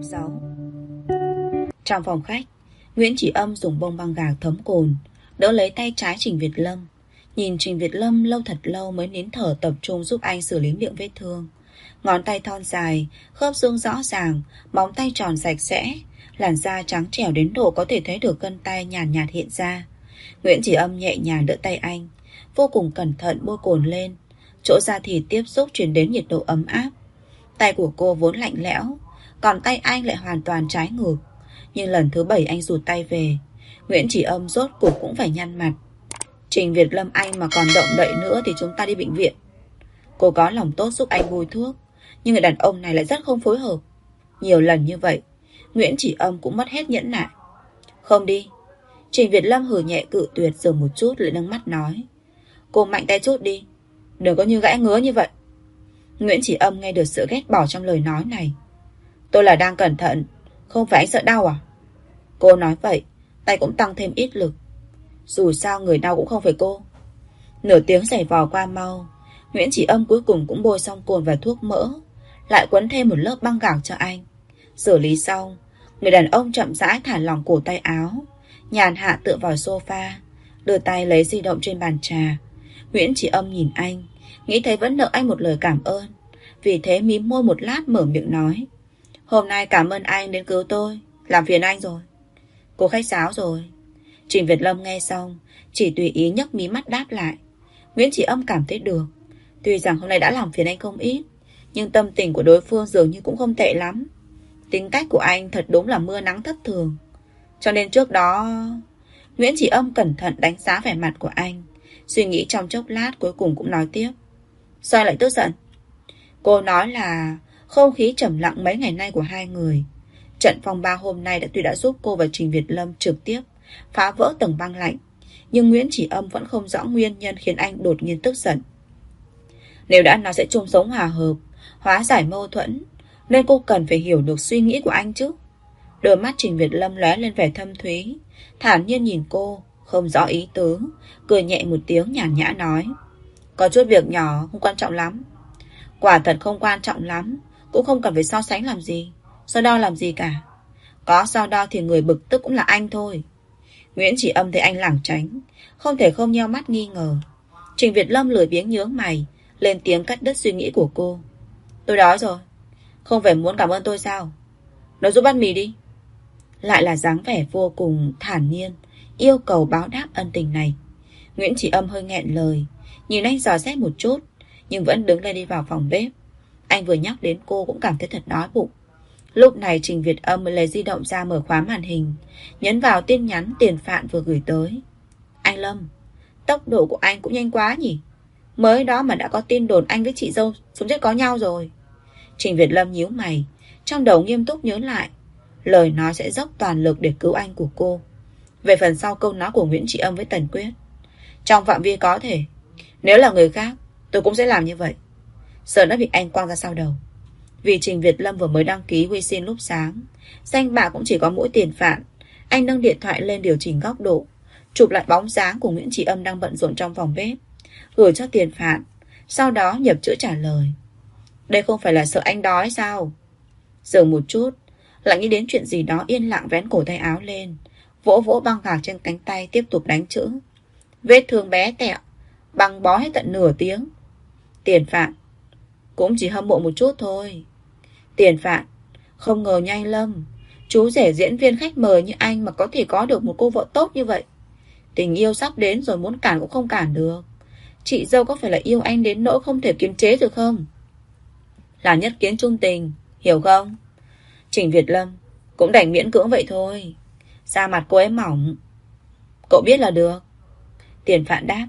6. Trong phòng khách, Nguyễn Chỉ Âm dùng bông băng gạc thấm cồn đỡ lấy tay trái Trình Việt Lâm. Nhìn Trình Việt Lâm lâu thật lâu mới nín thở tập trung giúp anh xử lý miệng vết thương. Ngón tay thon dài, khớp xương rõ ràng, móng tay tròn sạch sẽ, làn da trắng trẻo đến độ có thể thấy được gân tay nhàn nhạt hiện ra. Nguyễn Chỉ Âm nhẹ nhàng đỡ tay anh, vô cùng cẩn thận bôi cồn lên. Chỗ da thịt tiếp xúc truyền đến nhiệt độ ấm áp. Tay của cô vốn lạnh lẽo, còn tay anh lại hoàn toàn trái ngược. Nhưng lần thứ 7 anh rụt tay về, Nguyễn Chỉ Âm rốt cuộc cũng phải nhăn mặt. Trình Việt Lâm anh mà còn động đậy nữa thì chúng ta đi bệnh viện. Cô có lòng tốt giúp anh bôi thuốc, nhưng người đàn ông này lại rất không phối hợp. Nhiều lần như vậy, Nguyễn Chỉ Âm cũng mất hết nhẫn nại. Không đi. Trình Việt Lâm hừ nhẹ cự tuyệt, dừng một chút lại nâng mắt nói. Cô mạnh tay chút đi, đừng có như gãi ngứa như vậy. Nguyễn Chỉ Âm nghe được sự ghét bỏ trong lời nói này. Tôi là đang cẩn thận, không phải anh sợ đau à? Cô nói vậy, tay cũng tăng thêm ít lực. Dù sao người đau cũng không phải cô. Nửa tiếng giày vò qua mau, Nguyễn Chỉ Âm cuối cùng cũng bôi xong cồn và thuốc mỡ, lại quấn thêm một lớp băng gạc cho anh. Xử lý xong, người đàn ông chậm rãi thả lỏng cổ tay áo, nhàn hạ tựa vào sofa, đưa tay lấy di động trên bàn trà. Nguyễn Chỉ Âm nhìn anh, nghĩ thấy vẫn nợ anh một lời cảm ơn, vì thế mím môi một lát mở miệng nói. Hôm nay cảm ơn anh đến cứu tôi, làm phiền anh rồi. Cô khách sáo rồi. Trình Việt Lâm nghe xong, chỉ tùy ý nhấc mí mắt đáp lại. Nguyễn Chỉ Âm cảm thấy được. Tuy rằng hôm nay đã làm phiền anh không ít, nhưng tâm tình của đối phương dường như cũng không tệ lắm. Tính cách của anh thật đúng là mưa nắng thất thường. Cho nên trước đó... Nguyễn Chỉ Âm cẩn thận đánh giá vẻ mặt của anh, suy nghĩ trong chốc lát cuối cùng cũng nói tiếp. Sao lại tức giận? Cô nói là không khí trầm lặng mấy ngày nay của hai người. Trận phong ba hôm nay tuy đã giúp cô và Trình Việt Lâm trực tiếp phá vỡ tầng băng lạnh, nhưng Nguyễn Chỉ Âm vẫn không rõ nguyên nhân khiến anh đột nhiên tức giận. Nếu đã nói sẽ chung sống hòa hợp, hóa giải mâu thuẫn, nên cô cần phải hiểu được suy nghĩ của anh chứ. Đôi mắt Trình Việt Lâm lóe lên vẻ thâm thúy, thản nhiên nhìn cô, không rõ ý tứ, cười nhẹ một tiếng nhàn nhã nói. Có chút việc nhỏ, không quan trọng lắm. Quả thật không quan trọng lắm, cũng không cần phải so sánh làm gì, so đo làm gì cả. Có so đo thì người bực tức cũng là anh thôi. Nguyễn Chỉ Âm thấy anh lảng tránh, không thể không nheo mắt nghi ngờ. Trình Việt Lâm lười biếng nhướng mày, lên tiếng cắt đứt suy nghĩ của cô. Tôi đói rồi. Không phải muốn cảm ơn tôi sao? Nói giúp bát mì đi. Lại là dáng vẻ vô cùng thản nhiên, yêu cầu báo đáp ân tình này. Nguyễn Chỉ Âm hơi nghẹn lời, nhìn anh dò xét một chút, nhưng vẫn đứng lên đi vào phòng bếp. Anh vừa nhắc đến cô cũng cảm thấy thật đói bụng. Lúc này Trình Việt Âm mới lấy di động ra mở khóa màn hình, nhấn vào tin nhắn Tiền Phạn vừa gửi tới. Anh Lâm, tốc độ của anh cũng nhanh quá nhỉ. Mới đó mà đã có tin đồn anh với chị dâu sống chết có nhau rồi. Trình Việt Lâm nhíu mày, trong đầu nghiêm túc nhớ lại lời nói sẽ dốc toàn lực để cứu anh của cô. Về phần sau câu nói của Nguyễn Chỉ Âm với Tần Quyết, trong phạm vi có thể, nếu là người khác tôi cũng sẽ làm như vậy. Sợ đã bị anh quăng ra sau đầu. Vì Trình Việt Lâm vừa mới đăng ký quy xin lúc sáng, danh bạ cũng chỉ có mỗi Tiền Phạn. Anh nâng điện thoại lên điều chỉnh góc độ, chụp lại bóng dáng của Nguyễn Chỉ Âm đang bận rộn trong phòng bếp, gửi cho Tiền Phạn. Sau đó nhập chữ trả lời. Đây không phải là sợ anh đói sao? Dừng một chút, lại nghĩ đến chuyện gì đó, yên lặng vén cổ tay áo lên, vỗ vỗ băng gạc trên cánh tay, tiếp tục đánh chữ. Vết thương bé tẹo, băng bó hết tận nửa tiếng. Tiền Phạn, cũng chỉ hâm mộ một chút thôi. Tiền Phạn, không ngờ nha anh Lâm, chú rể diễn viên khách mời như anh mà có thể có được một cô vợ tốt như vậy. Tình yêu sắp đến rồi, muốn cản cũng không cản được. Chị dâu có phải là yêu anh đến nỗi không thể kiềm chế được không? Là nhất kiến trung tình, hiểu không? Trình Việt Lâm, cũng đành miễn cưỡng vậy thôi. Da mặt cô ấy mỏng, cậu biết là được. Tiền Phạn đáp.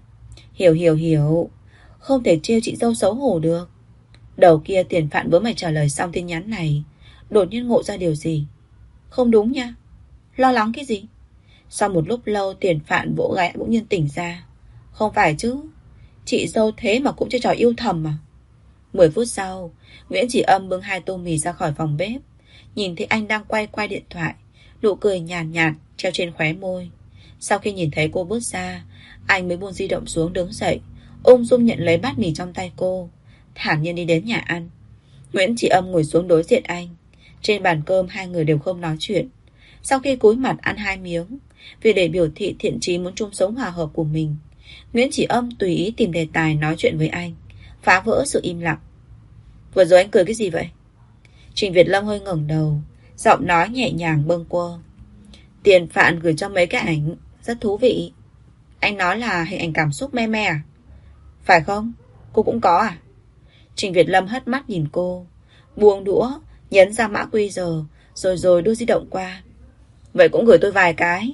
Hiểu. Không thể trêu chị dâu xấu hổ được. Đầu kia Tiền Phạn vừa mới trả lời xong tin nhắn này, đột nhiên ngộ ra điều gì. Không đúng nha. Lo lắng cái gì? Sau một lúc lâu Tiền Phạn vỗ gáy bỗng nhiên tỉnh ra. Không phải chứ, chị dâu thế mà cũng chơi trò yêu thầm mà. 10 phút sau, Nguyễn Chỉ Âm bưng 2 tô mì ra khỏi phòng bếp. Nhìn thấy anh đang quay điện thoại, nụ cười nhàn nhạt treo trên khóe môi. Sau khi nhìn thấy cô bước ra, anh mới buông di động xuống, đứng dậy, ung dung nhận lấy bát mì trong tay cô, thản nhiên đi đến nhà ăn. Nguyễn Chỉ Âm ngồi xuống đối diện anh, Trên bàn cơm hai người đều không nói chuyện. Sau khi cúi mặt ăn 2 miếng, vì để biểu thị thiện chí muốn chung sống hòa hợp của mình, Nguyễn Chỉ Âm tùy ý tìm đề tài nói chuyện với anh, phá vỡ sự im lặng. Vừa rồi anh cười cái gì vậy? Trình Việt Lâm hơi ngẩng đầu, giọng nói nhẹ nhàng bâng quơ. Tiền Phạn gửi cho mấy cái ảnh rất thú vị. Anh nói là hình ảnh cảm xúc me me à? Phải không? Cô cũng có à? Trình Việt Lâm hất mắt nhìn cô, buông đũa, nhấn ra mã QR, rồi đưa di động qua. Vậy cũng gửi tôi vài cái.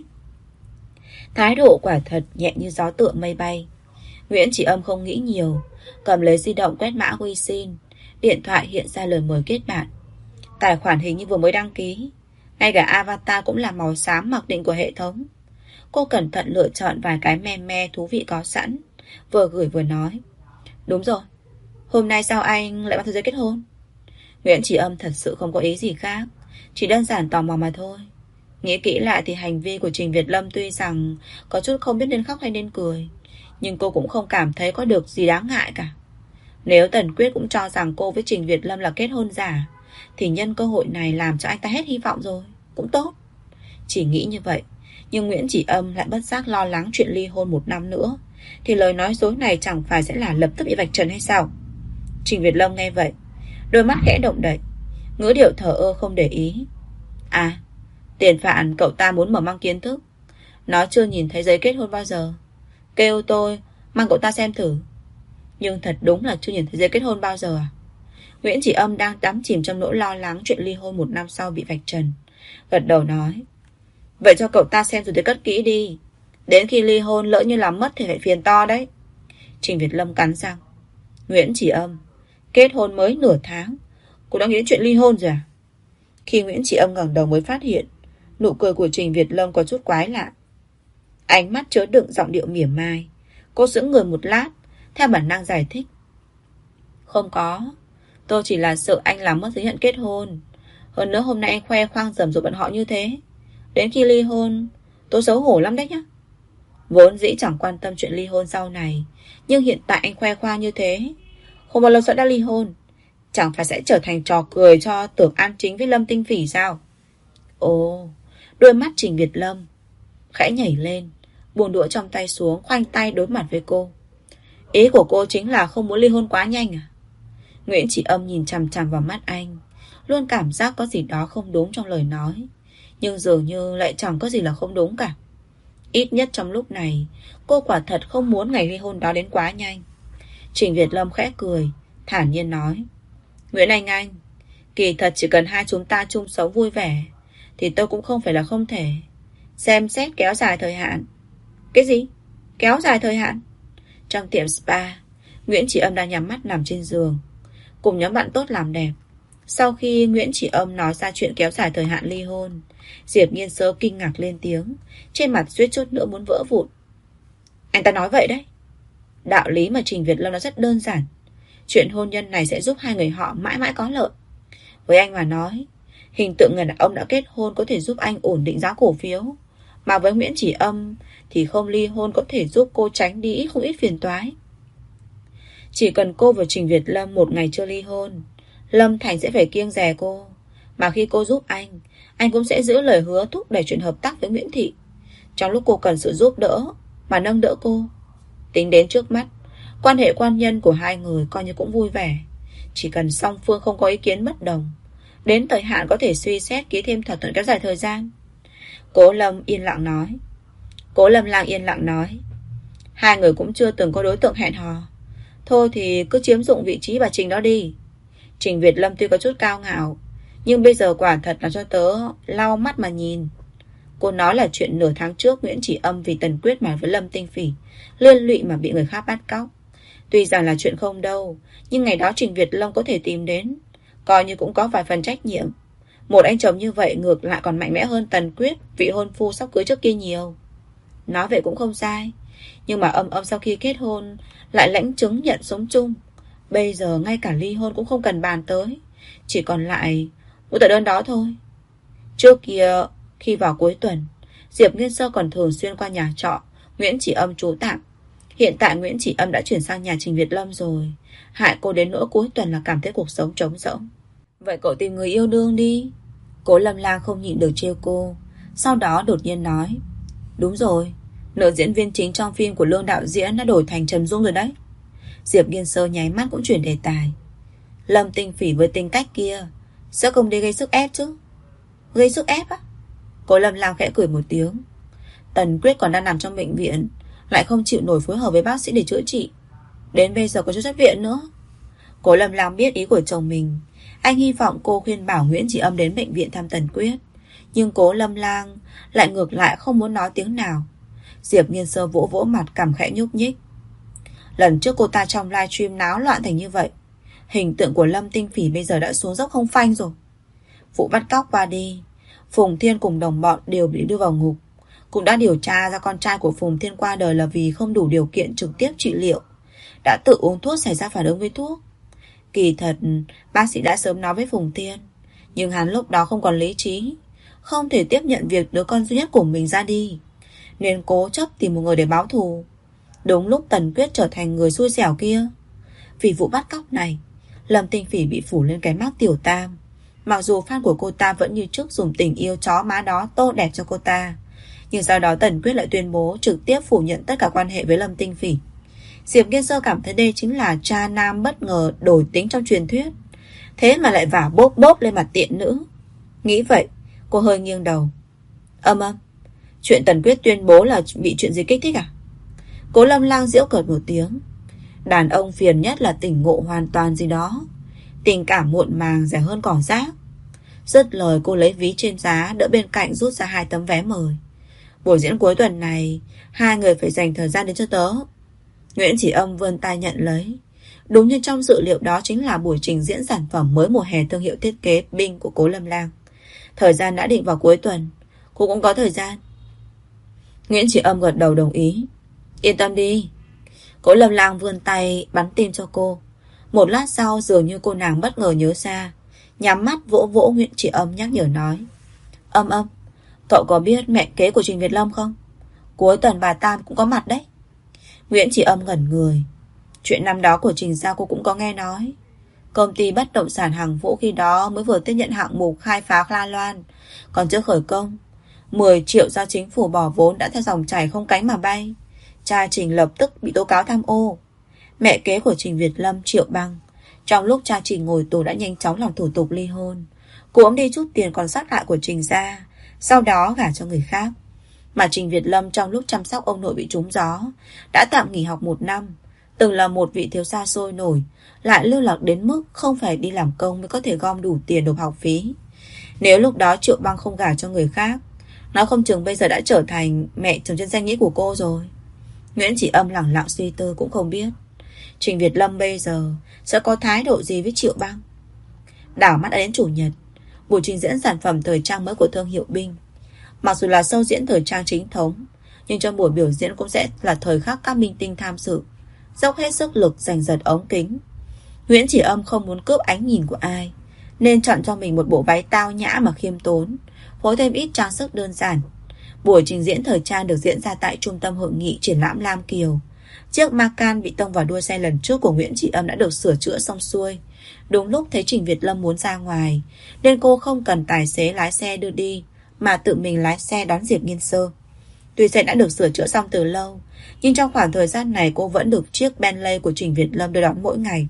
Thái độ quả thật nhẹ như gió tựa mây bay. Nguyễn Chỉ Âm không nghĩ nhiều, cầm lấy di động quét mã quy xin. Điện thoại hiện ra lời mời kết bạn. Tài khoản hình như vừa mới đăng ký. Ngay cả avatar cũng là màu xám mặc định của hệ thống. Cô cẩn thận lựa chọn vài cái me thú vị có sẵn, vừa gửi vừa nói. Đúng rồi, hôm nay sao anh lại bắt tôi giấy kết hôn? Nguyễn Chỉ Âm thật sự không có ý gì khác, chỉ đơn giản tò mò mà thôi. Nghĩ kỹ lại thì hành vi của Trình Việt Lâm tuy rằng có chút không biết nên khóc hay nên cười, nhưng cô cũng không cảm thấy có được gì đáng ngại cả. Nếu Tần Quyết cũng cho rằng cô với Trình Việt Lâm là kết hôn giả, thì nhân cơ hội này làm cho anh ta hết hy vọng rồi, cũng tốt. Chỉ nghĩ như vậy, nhưng Nguyễn Chỉ Âm lại bất giác lo lắng chuyện ly hôn 1 năm nữa, thì lời nói dối này chẳng phải sẽ là lập tức bị vạch trần hay sao? Trình Việt Lâm nghe vậy, đôi mắt khẽ động đậy, ngữ điệu thờ ơ không để ý. À, Tiền Phạn cậu ta muốn mở mang kiến thức. Nó chưa nhìn thấy giấy kết hôn bao giờ, kêu tôi mang cậu ta xem thử. Nhưng thật đúng là chưa nhìn thấy giấy kết hôn bao giờ à? Nguyễn Chỉ Âm đang đắm chìm trong nỗi lo lắng chuyện ly hôn 1 năm sau bị vạch trần, gật đầu nói. Vậy cho cậu ta xem rồi thì cất kỹ đi. Đến khi ly hôn lỡ như làm mất thì phải phiền to đấy. Trình Việt Lâm cắn răng. Nguyễn Chỉ Âm, kết hôn mới nửa tháng, cô đã nghĩ đến chuyện ly hôn rồi à? Khi Nguyễn Chỉ Âm ngẩng đầu mới phát hiện nụ cười của Trình Việt Lâm có chút quái lạ. Ánh mắt chứa đựng giọng điệu mỉa mai. Cô sững người một lát, theo bản năng giải thích. Không có, tôi chỉ là sợ anh làm mất giấy nhận kết hôn. Hơn nữa hôm nay anh khoe khoang rầm rộ bọn họ như thế, đến khi ly hôn tôi xấu hổ lắm đấy nhá. Vốn dĩ chẳng quan tâm chuyện ly hôn sau này, nhưng hiện tại anh khoe khoang như thế, không bao lâu sẽ đã ly hôn, chẳng phải sẽ trở thành trò cười cho Tưởng An Chính với Lâm Tinh Phỉ sao? Ồ, đôi mắt Trình Việt Lâm khẽ nhảy lên, buông đũa trong tay xuống, khoanh tay đối mặt với cô. Ý của cô chính là không muốn ly hôn quá nhanh à? Nguyễn Chỉ Âm nhìn chằm chằm vào mắt anh, luôn cảm giác có gì đó không đúng trong lời nói, nhưng dường như lại chẳng có gì là không đúng cả. Ít nhất trong lúc này, cô quả thật không muốn ngày ly hôn đó đến quá nhanh. Trình Việt Lâm khẽ cười, thản nhiên nói. Nguyễn Anh, kỳ thật chỉ cần hai chúng ta chung sống vui vẻ, thì tôi cũng không phải là không thể xem xét kéo dài thời hạn. Cái gì? Kéo dài thời hạn? Trong tiệm spa, Nguyễn Chỉ Âm đang nhắm mắt nằm trên giường, cùng nhóm bạn tốt làm đẹp. Sau khi Nguyễn Chỉ Âm nói ra chuyện kéo dài thời hạn ly hôn, Diệp Nghiên Sơ kinh ngạc lên tiếng, trên mặt suýt chút nữa muốn vỡ vụn. Anh ta nói vậy đấy. Đạo lý mà Trình Việt Lâm nói rất đơn giản. Chuyện hôn nhân này sẽ giúp hai người họ mãi mãi có lợi. Với anh mà nói, hình tượng người đàn ông đã kết hôn có thể giúp anh ổn định giá cổ phiếu, mà với Nguyễn Chỉ Âm thì không ly hôn có thể giúp cô tránh đi không ít phiền toái. Chỉ cần cô và Trình Việt Lâm một ngày chưa ly hôn, Lâm Thành sẽ phải kiêng dè cô. Mà khi cô giúp anh cũng sẽ giữ lời hứa thúc đẩy chuyện hợp tác với Nguyễn Thị. Trong lúc cô cần sự giúp đỡ mà nâng đỡ cô. Tính đến trước mắt, quan hệ quan nhân của hai người coi như cũng vui vẻ. Chỉ cần song phương không có ý kiến bất đồng, đến thời hạn có thể suy xét ký thêm thỏa thuận kéo dài thời gian. Cố Lâm Lang yên lặng nói. Hai người cũng chưa từng có đối tượng hẹn hò, thôi thì cứ chiếm dụng vị trí bà Trình đó đi. Trình Việt Lâm tuy có chút cao ngạo, nhưng bây giờ quả thật là cho tớ lau mắt mà nhìn. Cô nói là chuyện nửa tháng trước Nguyễn Chỉ Âm vì Tần Quyết mà với Lâm Tinh Phỉ liên lụy mà bị người khác bắt cóc. Tuy rằng là chuyện không đâu, nhưng ngày đó Trình Việt Lâm có thể tìm đến, coi như cũng có vài phần trách nhiệm. Một anh chồng như vậy ngược lại còn mạnh mẽ hơn Tần Quyết, vị hôn phu sắp cưới trước kia nhiều. Nói vậy cũng không sai, nhưng mà Âm sau khi kết hôn lại lãnh chứng nhận sống chung. Bây giờ ngay cả ly hôn cũng không cần bàn tới, chỉ còn lại một tờ đơn đó thôi. Trước kia khi vào cuối tuần, Diệp Nghiên Sơ còn thường xuyên qua nhà trọ Nguyễn Chỉ Âm trú tạm. Hiện tại Nguyễn Chỉ Âm đã chuyển sang nhà Trình Việt Lâm rồi, hại cô đến nỗi cuối tuần là cảm thấy cuộc sống trống rỗng. Vậy cậu tìm người yêu đương đi, Cố Lâm Lang không nhịn được trêu cô, sau đó đột nhiên nói: Đúng rồi, nữ diễn viên chính trong phim của Lương đạo diễn đã đổi thành Trần Dung rồi đấy. Diệp Nghiên Sơ nháy mắt cũng chuyển đề tài: Lâm Tinh Phỉ với tính cách kia sẽ không đi gây sức ép chứ? Gây sức ép á? Cố Lâm Lang khẽ cười một tiếng. Tần Quyết còn đang nằm trong bệnh viện, lại không chịu nổi phối hợp với bác sĩ để chữa trị, đến bây giờ còn chưa xuất viện nữa. Cố Lâm Lang biết ý của chồng mình. Anh hy vọng cô khuyên bảo Nguyễn Chỉ Âm đến bệnh viện thăm Tần Quyết, nhưng Cố Lâm Lang lại ngược lại không muốn nói tiếng nào. Diệp Nghiên Sơ vỗ vỗ mặt, cằm khẽ nhúc nhích. Lần trước cô ta trong livestream náo loạn thành như vậy, hình tượng của Lâm Tinh Phỉ bây giờ đã xuống dốc không phanh rồi. Vụ bắt cóc qua đi, Phùng Thiên cùng đồng bọn đều bị đưa vào ngục. Cũng đã điều tra ra con trai của Phùng Thiên qua đời là vì không đủ điều kiện trực tiếp trị liệu, đã tự uống thuốc xảy ra phản ứng với thuốc. Kỳ thật bác sĩ đã sớm nói với Phùng Thiên, nhưng hắn lúc đó không còn lý trí, không thể tiếp nhận việc đứa con duy nhất của mình ra đi, nên cố chấp tìm một người để báo thù. Đúng lúc Tần Quyết trở thành người xui xẻo kia. Vì vụ bắt cóc này, Lâm Tinh Phỉ bị phủ lên cái mác tiểu tam. Mặc dù fan của cô ta vẫn như trước dùng tình yêu chó má đó tô đẹp cho cô ta, nhưng sau đó Tần Quyết lại tuyên bố trực tiếp phủ nhận tất cả quan hệ với Lâm Tinh Phỉ. Diệp Nghiên Sơ cảm thấy đây chính là cha nam bất ngờ đổi tính trong truyền thuyết, thế mà lại vả bốp bốp lên mặt tiện nữ. Nghĩ vậy, cô hơi nghiêng đầu. Âm, chuyện Tần Quyết tuyên bố là bị chuyện gì kích thích à? Cố Lâm Lang giễu cợt một tiếng. Đàn ông phiền nhất là tỉnh ngộ hoàn toàn gì đó, tình cảm muộn màng rẻ hơn cỏ rác. Dứt lời, cô lấy ví trên giá đỡ bên cạnh rút ra 2 tấm vé mời. Buổi diễn cuối tuần này, 2 người phải dành thời gian đến cho tớ. Nguyễn Chỉ Âm vươn tay nhận lấy. Đúng như trong dự liệu, đó chính là buổi trình diễn sản phẩm mới mùa hè thương hiệu thiết kế Bing của Cố Lâm Lang. Thời gian đã định vào cuối tuần, cô cũng có thời gian. Nguyễn Chỉ Âm gật đầu đồng ý. Yên tâm đi. Cố Lâm Lang vươn tay bắn tim cho cô. Một lát sau, dường như cô nàng bất ngờ nhớ ra, nhắm mắt vỗ vỗ Nguyễn Chỉ Âm, nhắc nhở nói: Âm, cậu có biết mẹ kế của Trình Việt Lâm không? Cuối tuần bà Tam cũng có mặt đấy. Nguyễn Chỉ Âm ngẩn người. Chuyện năm đó của Trình gia cô cũng có nghe nói. Công ty bất động sản Hằng Vũ khi đó mới vừa tiếp nhận hạng mục khai phá La Loan, còn chưa khởi công. 10 triệu do chính phủ bỏ vốn đã theo dòng chảy không cánh mà bay. Cha Trình lập tức bị tố cáo tham ô. Mẹ kế của Trình Việt Lâm, Triệu Băng, trong lúc cha Trình ngồi tù đã nhanh chóng làm thủ tục ly hôn. Cô ôm đi chút tiền còn sót lại của Trình gia, sau đó gả cho người khác. Mà Trình Việt Lâm trong lúc chăm sóc ông nội bị trúng gió, đã tạm nghỉ học 1 năm. Từng là một vị thiếu gia sôi nổi, lại lưu lạc đến mức không phải đi làm công mới có thể gom đủ tiền nộp học phí. Nếu lúc đó Triệu Băng không gả cho người khác, nó không chừng bây giờ đã trở thành mẹ chồng trên danh nghĩa của cô rồi. Nguyễn Chỉ Âm lẳng lặng suy tư, cũng không biết Trình Việt Lâm bây giờ sẽ có thái độ gì với Triệu Băng. Đảo mắt đến chủ nhật, buổi trình diễn sản phẩm thời trang mới của thương hiệu Bing. Mặc dù là show diễn thời trang chính thống, nhưng trong buổi biểu diễn cũng sẽ là thời khắc các minh tinh tham dự, dốc hết sức lực giành giật ống kính. Nguyễn Chỉ Âm không muốn cướp ánh nhìn của ai, nên chọn cho mình một bộ váy tao nhã mà khiêm tốn, phối thêm ít trang sức đơn giản. Buổi trình diễn thời trang được diễn ra tại trung tâm hội nghị triển lãm Lam Kiều. Chiếc Macan bị tông vào đuôi xe lần trước của Nguyễn Chỉ Âm đã được sửa chữa xong xuôi. Đúng lúc thấy Trình Việt Lâm muốn ra ngoài, nên cô không cần tài xế lái xe đưa đi, mà tự mình lái xe đón Diệp Nghiên Sơ. Tuy xe đã được sửa chữa xong từ lâu, nhưng trong khoảng thời gian này cô vẫn được chiếc Bentley của Trình Việt Lâm đưa đón mỗi ngày.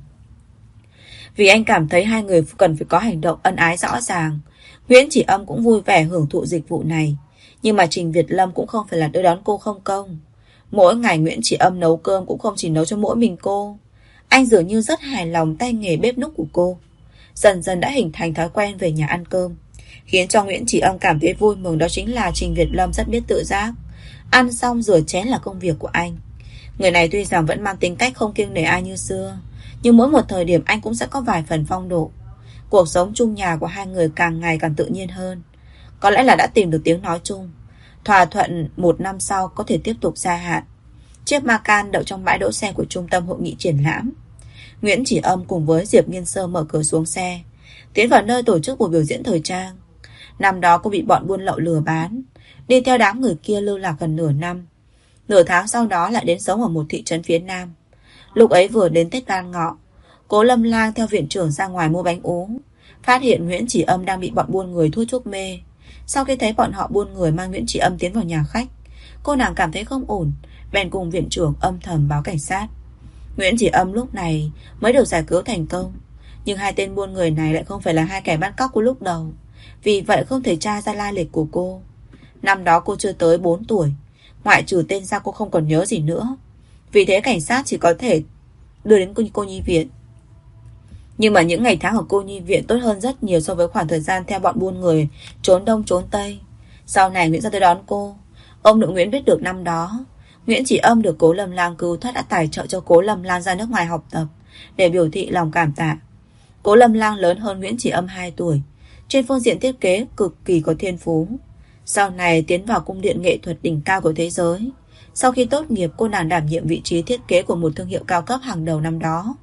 Vì anh cảm thấy hai người cần phải có hành động ân ái rõ ràng, Nguyễn Chỉ Âm cũng vui vẻ hưởng thụ dịch vụ này. Nhưng mà Trình Việt Lâm cũng không phải là đưa đón cô không công. Mỗi ngày Nguyễn Chỉ Âm nấu cơm cũng không chỉ nấu cho mỗi mình cô. Anh dường như rất hài lòng tay nghề bếp núc của cô. Dần dần đã hình thành thói quen về nhà ăn cơm. Khiến cho Nguyễn Chỉ Âm cảm thấy vui mừng đó chính là Trình Việt Lâm rất biết tự giác. Ăn xong rửa chén là công việc của anh. Người này tuy rằng vẫn mang tính cách không kiêng nể ai như xưa, nhưng mỗi một thời điểm anh cũng sẽ có vài phần phong độ. Cuộc sống chung nhà của hai người càng ngày càng tự nhiên hơn. Có lẽ là đã tìm được tiếng nói chung, thỏa thuận 1 năm sau có thể tiếp tục gia hạn. Chiếc Macan đậu trong bãi đỗ xe của trung tâm hội nghị triển lãm. Nguyễn Chỉ Âm cùng với Diệp Nghiên Sơ mở cửa xuống xe, tiến vào nơi tổ chức buổi biểu diễn thời trang. Năm đó cô bị bọn buôn lậu lừa bán, đi theo đám người kia lưu lạc gần nửa năm. Nửa tháng sau đó lại đến sống ở một thị trấn phía Nam. Lúc ấy vừa đến Tết Đoan Ngọ, Cố Lâm Lang theo viện trưởng ra ngoài mua bánh ú. phát hiện Nguyễn Chỉ Âm đang bị bọn buôn người thuốc chuốc mê. Sau khi thấy bọn họ buôn người mang Nguyễn Chỉ Âm tiến vào nhà khách, cô nàng cảm thấy không ổn, bèn cùng viện trưởng âm thầm báo cảnh sát. Nguyễn Chỉ Âm lúc này mới được giải cứu thành công, nhưng hai tên buôn người này lại không phải là hai kẻ bắt cóc của lúc đầu, vì vậy không thể tra ra lai lịch của cô. Năm đó cô chưa tới 4 tuổi, ngoại trừ tên ra cô không còn nhớ gì nữa. Vì thế cảnh sát chỉ có thể đưa đến cô nhi viện. Nhưng mà những ngày tháng ở cô nhi viện tốt hơn rất nhiều so với khoảng thời gian theo bọn buôn người trốn đông trốn tây. Sau này Nguyễn ra tới đón cô. Ông nội Nguyễn biết được năm đó Nguyễn Chỉ Âm được Cố Lâm Lang cứu thoát đã tài trợ cho Cố Lâm Lang ra nước ngoài học tập, để biểu thị lòng cảm tạ. Cố Lâm Lang lớn hơn Nguyễn Chỉ Âm 2 tuổi, trên phương diện thiết kế cực kỳ có thiên phú. Sau này tiến vào cung điện nghệ thuật đỉnh cao của thế giới. Sau khi tốt nghiệp, cô nàng đảm nhiệm vị trí thiết kế của một thương hiệu cao cấp hàng đầu năm đó.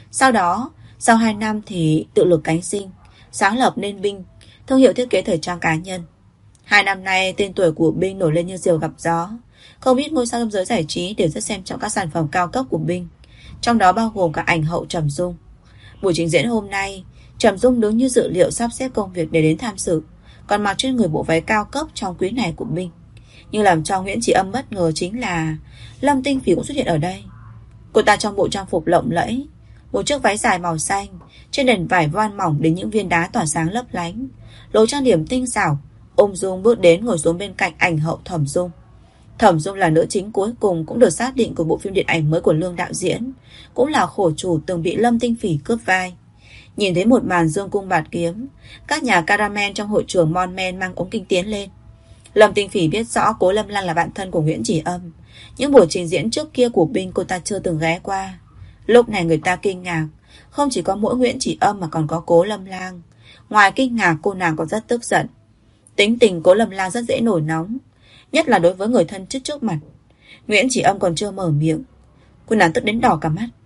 Sau 2 năm thì tự lực cánh sinh, sáng lập nên Binh, thương hiệu thiết kế thời trang cá nhân. 2 năm nay, tên tuổi của Binh nổi lên như diều gặp gió. Không ít ngôi sao trong giới giải trí đều rất xem trọng các sản phẩm cao cấp của Binh, trong đó bao gồm cả ảnh hậu Trầm Dung. Buổi trình diễn hôm nay, Trầm Dung đúng như dự liệu sắp xếp công việc để đến tham dự, còn mặc trên người bộ váy cao cấp trong quý này của Binh. Nhưng làm cho Nguyễn Chỉ Âm bất ngờ chính là Lâm Tinh Phỉ cũng xuất hiện ở đây. Cô ta trong bộ trang phục lộng lẫy, một chiếc váy dài màu xanh, trên nền vải voan mỏng đến những viên đá tỏa sáng lấp lánh, lối trang điểm tinh xảo, ung dung bước đến ngồi xuống bên cạnh ảnh hậu Thẩm Dung. Thẩm Dung là nữ chính cuối cùng cũng được xác định của bộ phim điện ảnh mới của Lương đạo diễn, cũng là khổ chủ từng bị Lâm Tinh Phỉ cướp vai. Nhìn thấy một màn dương cung bạt kiếm, các nhà caramel trong hội trường Mon Men mang ống kính tiến lên. Lâm Tinh Phỉ biết rõ Cố Lâm Lang là bạn thân của Nguyễn Chỉ Âm. Những buổi trình diễn trước kia của Binh cô ta chưa từng ghé qua. Lúc này người ta kinh ngạc, không chỉ có mỗi Nguyễn Chỉ Âm mà còn có Cố Lâm Lang. Ngoài kinh ngạc, cô nàng còn rất tức giận. Tính tình Cố Lâm Lang rất dễ nổi nóng, nhất là đối với người thân trước mặt. Nguyễn Chỉ Âm còn chưa mở miệng, cô nàng tức đến đỏ cả mắt.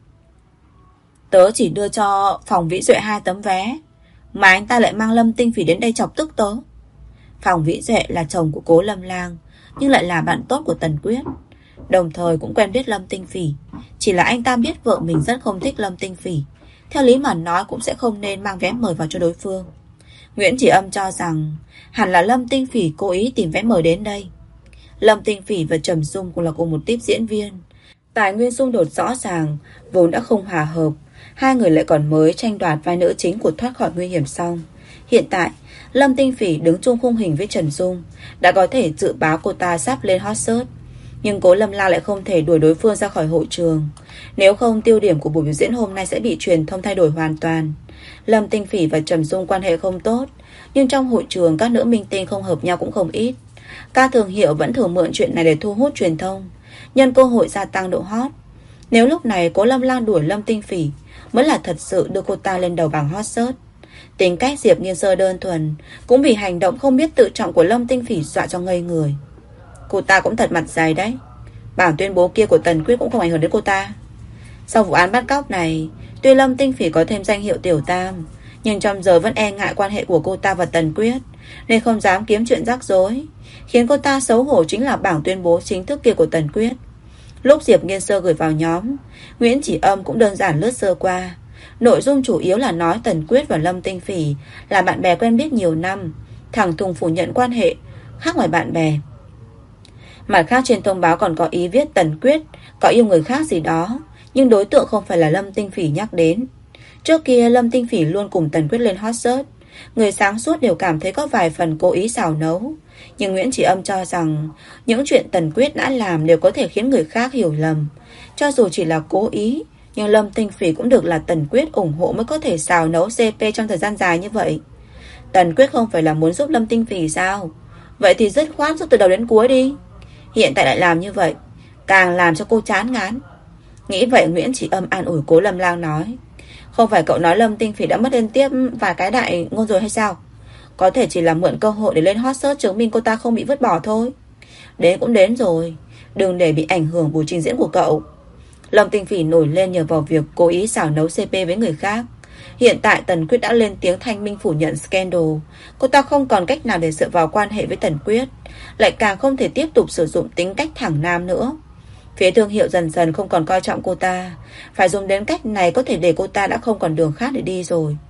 Tớ chỉ đưa cho Phòng Vĩ Duệ 2 tấm vé, mà anh ta lại mang Lâm Tinh Phỉ đến đây chọc tức tớ. Phòng Vĩ Duệ là chồng của Cố Lâm Lang, nhưng lại là bạn tốt của Tần Quyết, đồng thời cũng quen biết Lâm Tinh Phỉ. Chỉ là anh ta biết vợ mình rất không thích Lâm Tinh Phỉ, theo lý mà nói cũng sẽ không nên mang vé mời vào cho đối phương. Nguyễn Chỉ Âm cho rằng hẳn là Lâm Tinh Phỉ cố ý tìm vé mời đến đây. Lâm Tinh Phỉ và Trầm Dung cũng là cùng một típ diễn viên, tài nguyên xung đột rõ ràng, vốn đã không hòa hợp. Hai người lại còn mới tranh đoạt vai nữ chính của Thoát Khỏi Nguy Hiểm xong. Hiện tại Lâm Tinh Phỉ đứng chung khung hình với Trần Dung, đã có thể dự báo cô ta sắp lên hot search. Nhưng Cố Lâm Lang lại không thể đuổi đối phương ra khỏi hội trường, nếu không tiêu điểm của buổi biểu diễn hôm nay sẽ bị truyền thông thay đổi hoàn toàn. Lâm Tinh Phỉ và Trầm Dung quan hệ không tốt, nhưng trong hội trường các nữ minh tinh không hợp nhau cũng không ít. Các thương hiệu vẫn thường mượn chuyện này để thu hút truyền thông, nhân cơ hội gia tăng độ hot. Nếu lúc này Cố Lâm Lang đuổi Lâm Tinh Phỉ, mới là thật sự đưa cô ta lên đầu bảng hot search. Tính cách Diệp Nghiên Sơ đơn thuần, cũng vì hành động không biết tự trọng của Lâm Tinh Phỉ dọa cho ngây người. Cô ta cũng thật mặt dày đấy. Bảng tuyên bố kia của Tần Quyết cũng không ảnh hưởng đến cô ta. Sau vụ án bắt cóc này, tuy Lâm Tinh Phỉ có thêm danh hiệu tiểu tam, nhưng trong giờ vẫn e ngại quan hệ của cô ta và Tần Quyết, nên không dám kiếm chuyện rắc rối. Khiến cô ta xấu hổ chính là bảng tuyên bố chính thức kia của Tần Quyết. Lúc Diệp Nghiên Sơ gửi vào nhóm, Nguyễn Chỉ Âm cũng đơn giản lướt sơ qua. Nội dung chủ yếu là nói Tần Quyết và Lâm Tinh Phỉ là bạn bè quen biết nhiều năm, thẳng thừng phủ nhận quan hệ khác ngoài bạn bè. Mặt khác trên thông báo còn có ý viết Tần Quyết có yêu người khác gì đó, nhưng đối tượng không phải là Lâm Tinh Phỉ nhắc đến. Trước kia Lâm Tinh Phỉ luôn cùng Tần Quyết lên hot search, người sáng suốt đều cảm thấy có vài phần cố ý xào nấu. Nhưng Nguyễn Chỉ Âm cho rằng những chuyện Tần Quyết đã làm đều có thể khiến người khác hiểu lầm. Cho dù chỉ là cố ý, nhưng Lâm Tinh Phỉ cũng được là Tần Quyết ủng hộ mới có thể xào nấu CP trong thời gian dài như vậy. Tần Quyết không phải là muốn giúp Lâm Tinh Phỉ sao? Vậy thì dứt khoát giúp từ đầu đến cuối đi. Hiện tại lại làm như vậy, càng làm cho cô chán ngán. Nghĩ vậy Nguyễn Chỉ Âm an ủi Cố Lâm Lang nói, không phải cậu nói Lâm Tinh Phỉ đã mất liên tiếp vài cái đại ngôn rồi hay sao? Có thể chỉ là mượn cơ hội để lên hot search chứng minh cô ta không bị vứt bỏ thôi. Đến cũng đến rồi, đừng để bị ảnh hưởng buổi trình diễn của cậu. Lâm Tinh Phỉ nổi lên nhờ vào việc cố ý xảo nấu CP với người khác. Hiện tại Tần Quyết đã lên tiếng thanh minh phủ nhận scandal. Cô ta không còn cách nào để dựa vào quan hệ với Tần Quyết, lại càng không thể tiếp tục sử dụng tính cách thẳng nam nữa. Phía thương hiệu dần dần không còn coi trọng cô ta, phải dùng đến cách này có thể để cô ta đã không còn đường khác để đi rồi.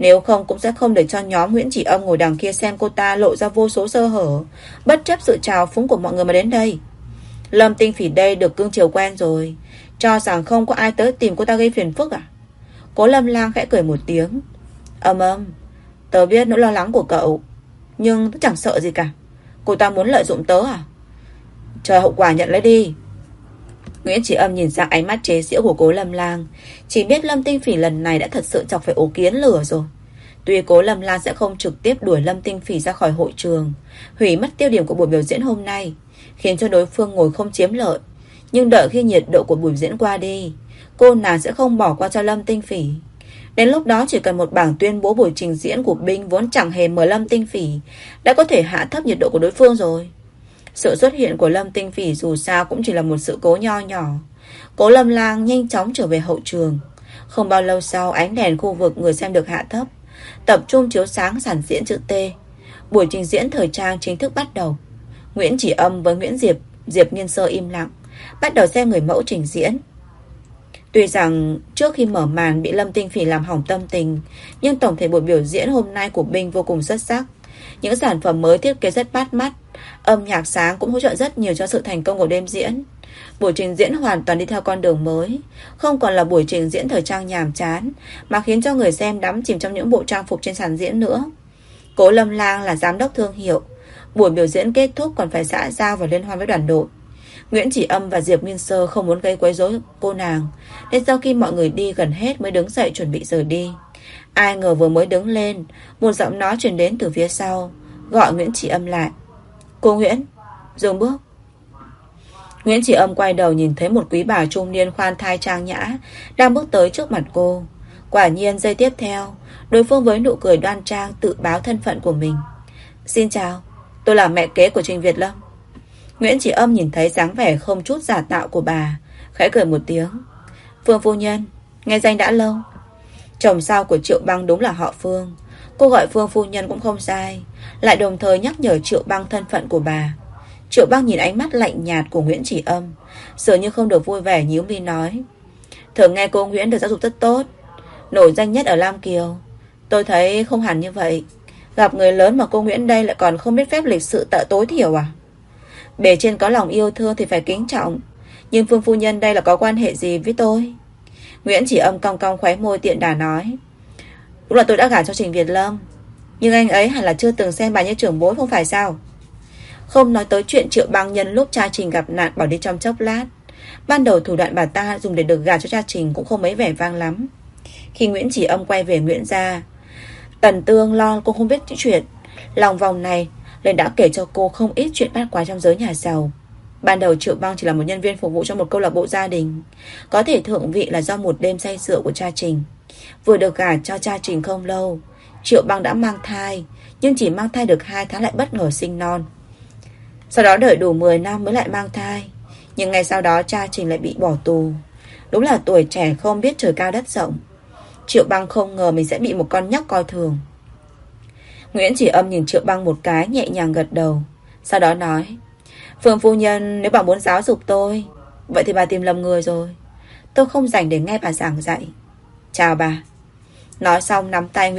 Nếu không cũng sẽ không để cho nhóm Nguyễn Chỉ Âm ngồi đằng kia xem cô ta lộ ra vô số sơ hở, bất chấp sự trào phúng của mọi người mà đến đây. Lâm Tinh Phỉ đây được cưng chiều quen rồi, cho rằng không có ai tới tìm cô ta gây phiền phức à? Cố Lâm Lang khẽ cười một tiếng. Âm, tớ biết nỗi lo lắng của cậu, nhưng tớ chẳng sợ gì cả. Cô ta muốn lợi dụng tớ à? Chờ hậu quả nhận lấy đi. Nguyễn Chỉ Âm nhìn sang ánh mắt chế giễu của Cố Lâm Lang, chỉ biết Lâm Tinh Phỉ lần này đã thật sự chọc phải ổ kiến lửa rồi. Tuy Cố Lâm Lang sẽ không trực tiếp đuổi Lâm Tinh Phỉ ra khỏi hội trường, hủy mất tiêu điểm của buổi biểu diễn hôm nay, khiến cho đối phương ngồi không chiếm lợi, nhưng đợi khi nhiệt độ của buổi diễn qua đi, cô nàng sẽ không bỏ qua cho Lâm Tinh Phỉ. Đến lúc đó chỉ cần một bảng tuyên bố buổi trình diễn của binh vốn chẳng hề mời Lâm Tinh Phỉ đã có thể hạ thấp nhiệt độ của đối phương rồi. Sự xuất hiện của Lâm Tinh Phỉ dù sao cũng chỉ là một sự cố nho nhỏ. Cố Lâm Lang nhanh chóng trở về hậu trường. Không bao lâu sau, ánh đèn khu vực người xem được hạ thấp, tập trung chiếu sáng sàn diễn chữ T. Buổi trình diễn thời trang chính thức bắt đầu. Nguyễn Chỉ Âm với Nguyễn Diệp Nghiên Sơ im lặng, bắt đầu xem người mẫu trình diễn. Tuy rằng trước khi mở màn bị Lâm Tinh Phỉ làm hỏng tâm tình, nhưng tổng thể buổi biểu diễn hôm nay của Binh vô cùng xuất sắc. Những sản phẩm mới thiết kế rất bắt mắt, âm nhạc sáng cũng hỗ trợ rất nhiều cho sự thành công của đêm diễn. Buổi trình diễn hoàn toàn đi theo con đường mới, không còn là buổi trình diễn thời trang nhàm chán, mà khiến cho người xem đắm chìm trong những bộ trang phục trên sàn diễn nữa. Cố Lâm Lang là giám đốc thương hiệu, buổi biểu diễn kết thúc còn phải xã giao và liên hoan với đoàn đội. Nguyễn Chỉ Âm và Diệp Nguyên Sơ không muốn gây quấy rối cô nàng, nên sau khi mọi người đi gần hết mới đứng dậy chuẩn bị rời đi. Ai ngờ vừa mới đứng lên, một giọng nói truyền đến từ phía sau, gọi Nguyễn Chỉ Âm lại. Cô Nguyễn, dừng bước. Nguyễn Chỉ Âm quay đầu nhìn thấy một quý bà trung niên khoan thai trang nhã đang bước tới trước mặt cô. Quả nhiên giây tiếp theo, đối phương với nụ cười đoan trang tự báo thân phận của mình. Xin chào, tôi là mẹ kế của Trình Việt Lâm. Nguyễn Chỉ Âm nhìn thấy dáng vẻ không chút giả tạo của bà, khẽ cười một tiếng. Phương phu nhân, nghe danh đã lâu. Chồng sau của Triệu Băng đúng là họ Phương. Cô gọi Phương phu nhân cũng không sai, lại đồng thời nhắc nhở Triệu Băng thân phận của bà. Triệu Băng nhìn ánh mắt lạnh nhạt của Nguyễn Chỉ Âm, dường như không được vui vẻ, nhíu mi nói. Thường nghe cô Nguyễn được giáo dục rất tốt, nổi danh nhất ở Lam Kiều. Tôi thấy không hẳn như vậy. Gặp người lớn mà cô Nguyễn đây lại còn không biết phép lịch sự tối thiểu à? Bề trên có lòng yêu thương thì phải kính trọng, nhưng Phương phu nhân đây là có quan hệ gì với tôi? Nguyễn Chỉ Âm cong cong khóe môi tiện đà nói. Đúng là tôi đã gả cho Trình Việt Lâm, nhưng anh ấy hẳn là chưa từng xem bà như trưởng bối không phải sao? Không nói tới chuyện Triệu Băng nhân lúc cha Trình gặp nạn bỏ đi trong chốc lát. Ban đầu thủ đoạn bà ta dùng để được gả cho cha Trình cũng không mấy vẻ vang lắm. Khi Nguyễn Chỉ Âm quay về Nguyễn gia, Tần Tương lo cô không biết chuyện lòng vòng này, nên đã kể cho cô không ít chuyện bát quái trong giới nhà giàu. Ban đầu Triệu Băng chỉ là một nhân viên phục vụ trong một câu lạc bộ gia đình, có thể thượng vị là do một đêm say rượu của cha Trình. Vừa được gả cho cha Trình không lâu, Triệu Băng đã mang thai, nhưng chỉ mang thai được 2 tháng lại bất ngờ sinh non. Sau đó đợi đủ 10 năm mới lại mang thai, nhưng ngày sau đó cha Trình lại bị bỏ tù. Đúng là tuổi trẻ không biết trời cao đất rộng. Triệu Băng không ngờ mình sẽ bị một con nhóc coi thường. Nguyễn Chỉ Âm nhìn Triệu Băng một cái, nhẹ nhàng gật đầu, sau đó nói. Phương phu nhân, nếu bà muốn giáo dục tôi, vậy thì bà tìm lầm người rồi. Tôi không rảnh để nghe bà giảng dạy. Chào bà. Nói xong nắm tay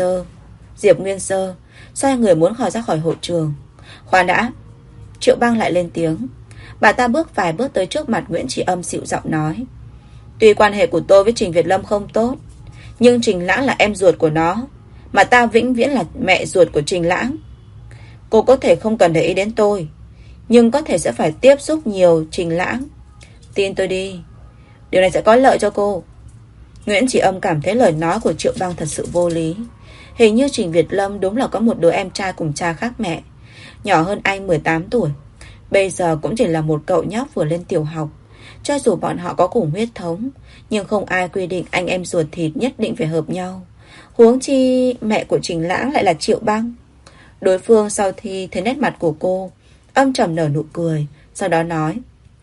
Diệp Nguyên Sơ, xoay người muốn khỏi ra khỏi hội trường. Khoan đã. Triệu Băng lại lên tiếng. Bà ta bước vài bước tới trước mặt Nguyễn Chỉ Âm, dịu giọng nói. Tuy quan hệ của tôi với Trình Việt Lâm không tốt, nhưng Trình Lãng là em ruột của nó, mà ta vĩnh viễn là mẹ ruột của Trình Lãng. Cô có thể không cần để ý đến tôi, nhưng có thể sẽ phải tiếp xúc nhiều Trình Lãng. Tin tôi đi, điều này sẽ có lợi cho cô. Nguyễn Chỉ Âm cảm thấy lời nói của Triệu Băng thật sự vô lý. Hình như Trình Việt Lâm đúng là có một đứa em trai cùng cha khác mẹ, nhỏ hơn anh 18 tuổi. Bây giờ cũng chỉ là một cậu nhóc vừa lên tiểu học. Cho dù bọn họ có cùng huyết thống, nhưng không ai quy định anh em ruột thịt nhất định phải hợp nhau. Huống chi mẹ của Trình Lãng lại là Triệu Băng. Đối phương sau khi thấy nét mặt của cô, âm trầm nở nụ cười, sau đó nói.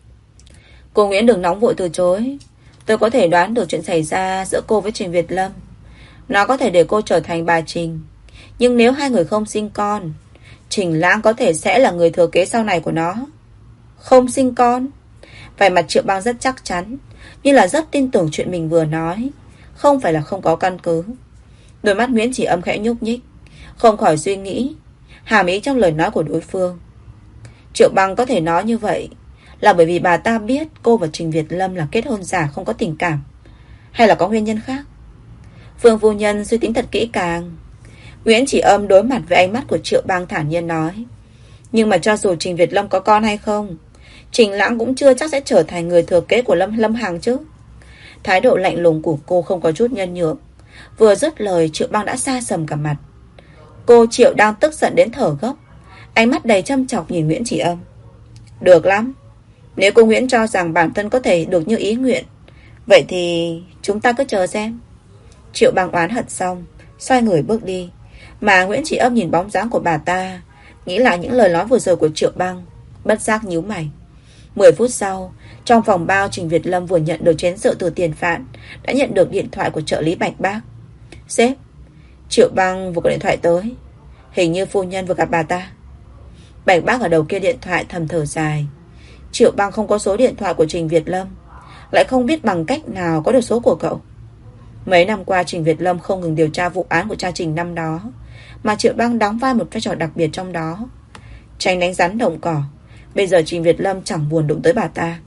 Cô Nguyễn đừng nóng vội từ chối. Tôi có thể đoán được chuyện xảy ra giữa cô với Trình Việt Lâm. Nó có thể để cô trở thành bà Trình, nhưng nếu hai người không sinh con, Trình Lãng có thể sẽ là người thừa kế sau này của nó. Không sinh con? Vẻ mặt Triệu Băng rất chắc chắn, như là rất tin tưởng chuyện mình vừa nói, không phải là không có căn cứ. Đôi mắt Nguyễn Chỉ Âm khẽ nhúc nhích, không khỏi suy nghĩ hàm ý trong lời nói của đối phương. Triệu Băng có thể nói như vậy là bởi vì bà ta biết cô và Trình Việt Lâm là kết hôn giả không có tình cảm, hay là có nguyên nhân khác? Phương phu nhân suy tính thật kỹ càng. Nguyễn Chỉ Âm đối mặt với ánh mắt của Triệu Băng thản nhiên nói, nhưng mà cho dù Trình Việt Lâm có con hay không, Trình Lãng cũng chưa chắc sẽ trở thành người thừa kế của Lâm Hằng chứ. Thái độ lạnh lùng của cô không có chút nhân nhượng. Vừa dứt lời, Triệu Băng đã xa sầm cả mặt. Cô Triệu đang tức giận đến thở gấp, ánh mắt đầy châm chọc nhìn Nguyễn Chỉ Âm. Được lắm, nếu cô Nguyễn cho rằng bản thân có thể được như ý nguyện, vậy thì chúng ta cứ chờ xem. Triệu Băng oán hận xong, xoay người bước đi. Mà Nguyễn Chỉ Âm nhìn bóng dáng của bà ta, nghĩ lại những lời nói vừa rồi của Triệu Băng, bất giác nhíu mày. 10 phút sau, trong phòng bao, Trình Việt Lâm vừa nhận được chén rượu từ Tiền Phạn, đã nhận được điện thoại của trợ lý Bạch Bác. Sếp, Triệu Băng vừa có điện thoại tới, hình như phu nhân vừa gặp bà ta. Bạch Bác ở đầu kia điện thoại thầm thở dài. Triệu Băng không có số điện thoại của Trình Việt Lâm, lại không biết bằng cách nào có được số của cậu. Mấy năm qua Trình Việt Lâm không ngừng điều tra vụ án của cha Trình năm đó, mà Triệu Băng đóng vai một vai trò đặc biệt trong đó, tránh đánh rắn động cỏ. Bây giờ Trình Việt Lâm chẳng buồn đụng tới bà ta.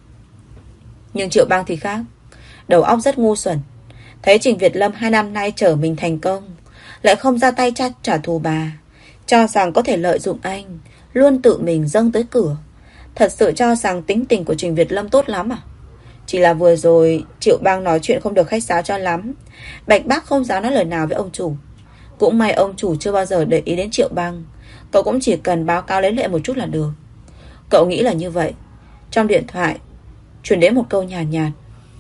Nhưng Triệu Băng thì khác, đầu óc rất ngu xuẩn. Thấy Trình Việt Lâm 2 năm nay trở mình thành công, lại không ra tay trả thù bà, cho rằng có thể lợi dụng anh, luôn tự mình dâng tới cửa. Thật sự cho rằng tính tình của Trình Việt Lâm tốt lắm à? Chỉ là vừa rồi Triệu Băng nói chuyện không được khách sáo cho lắm, Bạch Bác không dám nói lời nào với ông chủ. Cũng may ông chủ chưa bao giờ để ý đến Triệu Băng, cậu cũng chỉ cần báo cáo lấy lệ một chút là được. Cậu nghĩ là như vậy. Trong điện thoại truyền đến một câu nhàn nhạt.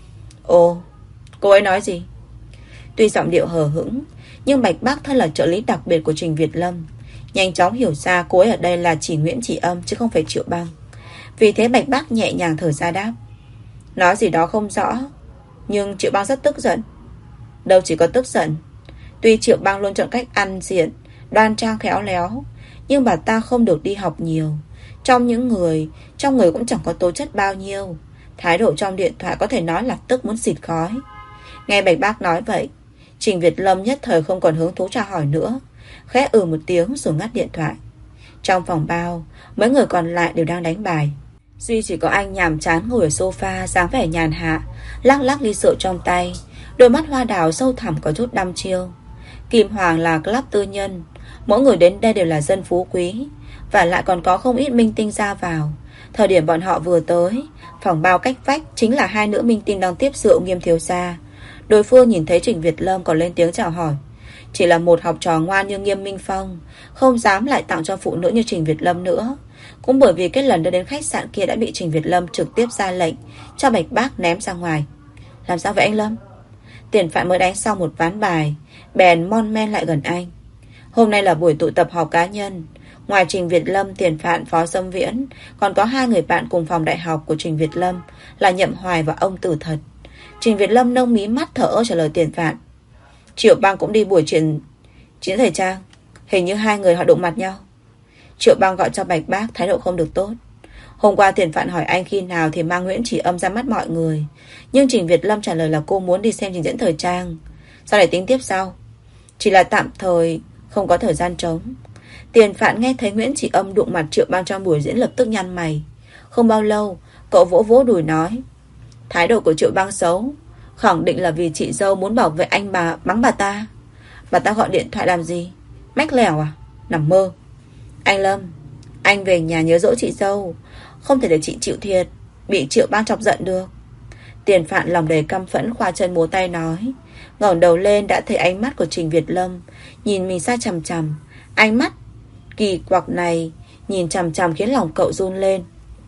Ồ, cô ấy nói gì? Tuy giọng điệu hờ hững, nhưng Bạch Bác thân là trợ lý đặc biệt của Trình Việt Lâm, nhanh chóng hiểu ra cô ấy ở đây là chỉ Nguyễn Chỉ Âm chứ không phải Triệu Băng. Vì thế Bạch Bác nhẹ nhàng thở ra đáp. Nói gì đó không rõ, nhưng Triệu Băng rất tức giận. Đâu chỉ có tức giận. Tuy Triệu Băng luôn chọn cách ăn diện, đoan trang khéo léo, nhưng bà ta không được đi học nhiều. Trong người cũng chẳng có tố chất bao nhiêu. Thái độ trong điện thoại có thể nói là tức muốn xịt khói. Nghe Bạch Bác nói vậy, Trình Việt Lâm nhất thời không còn hứng thú tra hỏi nữa, khẽ một tiếng rồi ngắt điện thoại. Trong phòng bao, mấy người còn lại đều đang đánh bài. Duy chỉ có anh nhàm chán ngồi ở sofa, dáng vẻ nhàn hạ, lắc lắc ly rượu trong tay, đôi mắt hoa đào sâu thẳm có chút đăm chiêu. Kim Hoàng là club tư nhân, mỗi người đến đây đều là dân phú quý, và lại còn có không ít minh tinh ra vào. Thời điểm bọn họ vừa tới, phòng bao cách vách chính là 2 nữ minh tinh đang tiếp rượu Nghiêm thiếu gia. Đối phương nhìn thấy Trình Việt Lâm còn lên tiếng chào hỏi. Chỉ là một học trò ngoan như Nghiêm Minh Phong, không dám lại tặng cho phụ nữ như Trình Việt Lâm nữa. Cũng bởi vì cái lần đưa đến khách sạn kia đã bị Trình Việt Lâm trực tiếp ra lệnh cho Bạch Bác ném ra ngoài. Làm sao vậy anh Lâm? Tiền Phạn mới đánh xong một ván bài, bèn mon men lại gần anh. Hôm nay là buổi tụ tập họp cá nhân. Ngoài Trình Việt Lâm, Tiền Phạn, Phó Sâm Viễn, còn có 2 người bạn cùng phòng đại học của Trình Việt Lâm là Nhậm Hoài và ông Tử Thật. Trình Việt Lâm nâng mí mắt thở ơ trả lời Tiền Phạn. Triệu Băng cũng đi buổi triển thời trang, hình như 2 người họ đụng mặt nhau. Triệu Băng gọi cho Bạch Bác, thái độ không được tốt. Hôm qua Tiền Phạn hỏi anh khi nào thì mang Nguyễn Chỉ Âm ra mắt mọi người, nhưng Trình Việt Lâm trả lời là cô muốn đi xem trình diễn thời trang, sau này tính tiếp sau. Chỉ là tạm thời không có thời gian trống. Tiền Phạn nghe thấy Nguyễn Chỉ Âm đụng mặt Triệu Băng trong buổi diễn lập tức nhăn mày. Không bao lâu, cậu vỗ vỗ đùi nói, thái độ của Triệu Băng xấu, khẳng định là vì chị dâu muốn bảo vệ anh bà mắng bà ta. Bà ta gọi điện thoại làm gì? Mách lẻo à? Nằm mơ. Anh Lâm, anh về nhà nhớ dỗ chị dâu, không thể để chị chịu thiệt, bị Triệu Băng chọc giận được. Tiền Phạn lòng đầy căm phẫn khoa chân múa tay nói, ngẩng đầu lên đã thấy ánh mắt của Trình Việt Lâm nhìn mình xa chằm chằm. Ánh mắt kỳ quặc này nhìn chằm chằm khiến lòng cậu run lên.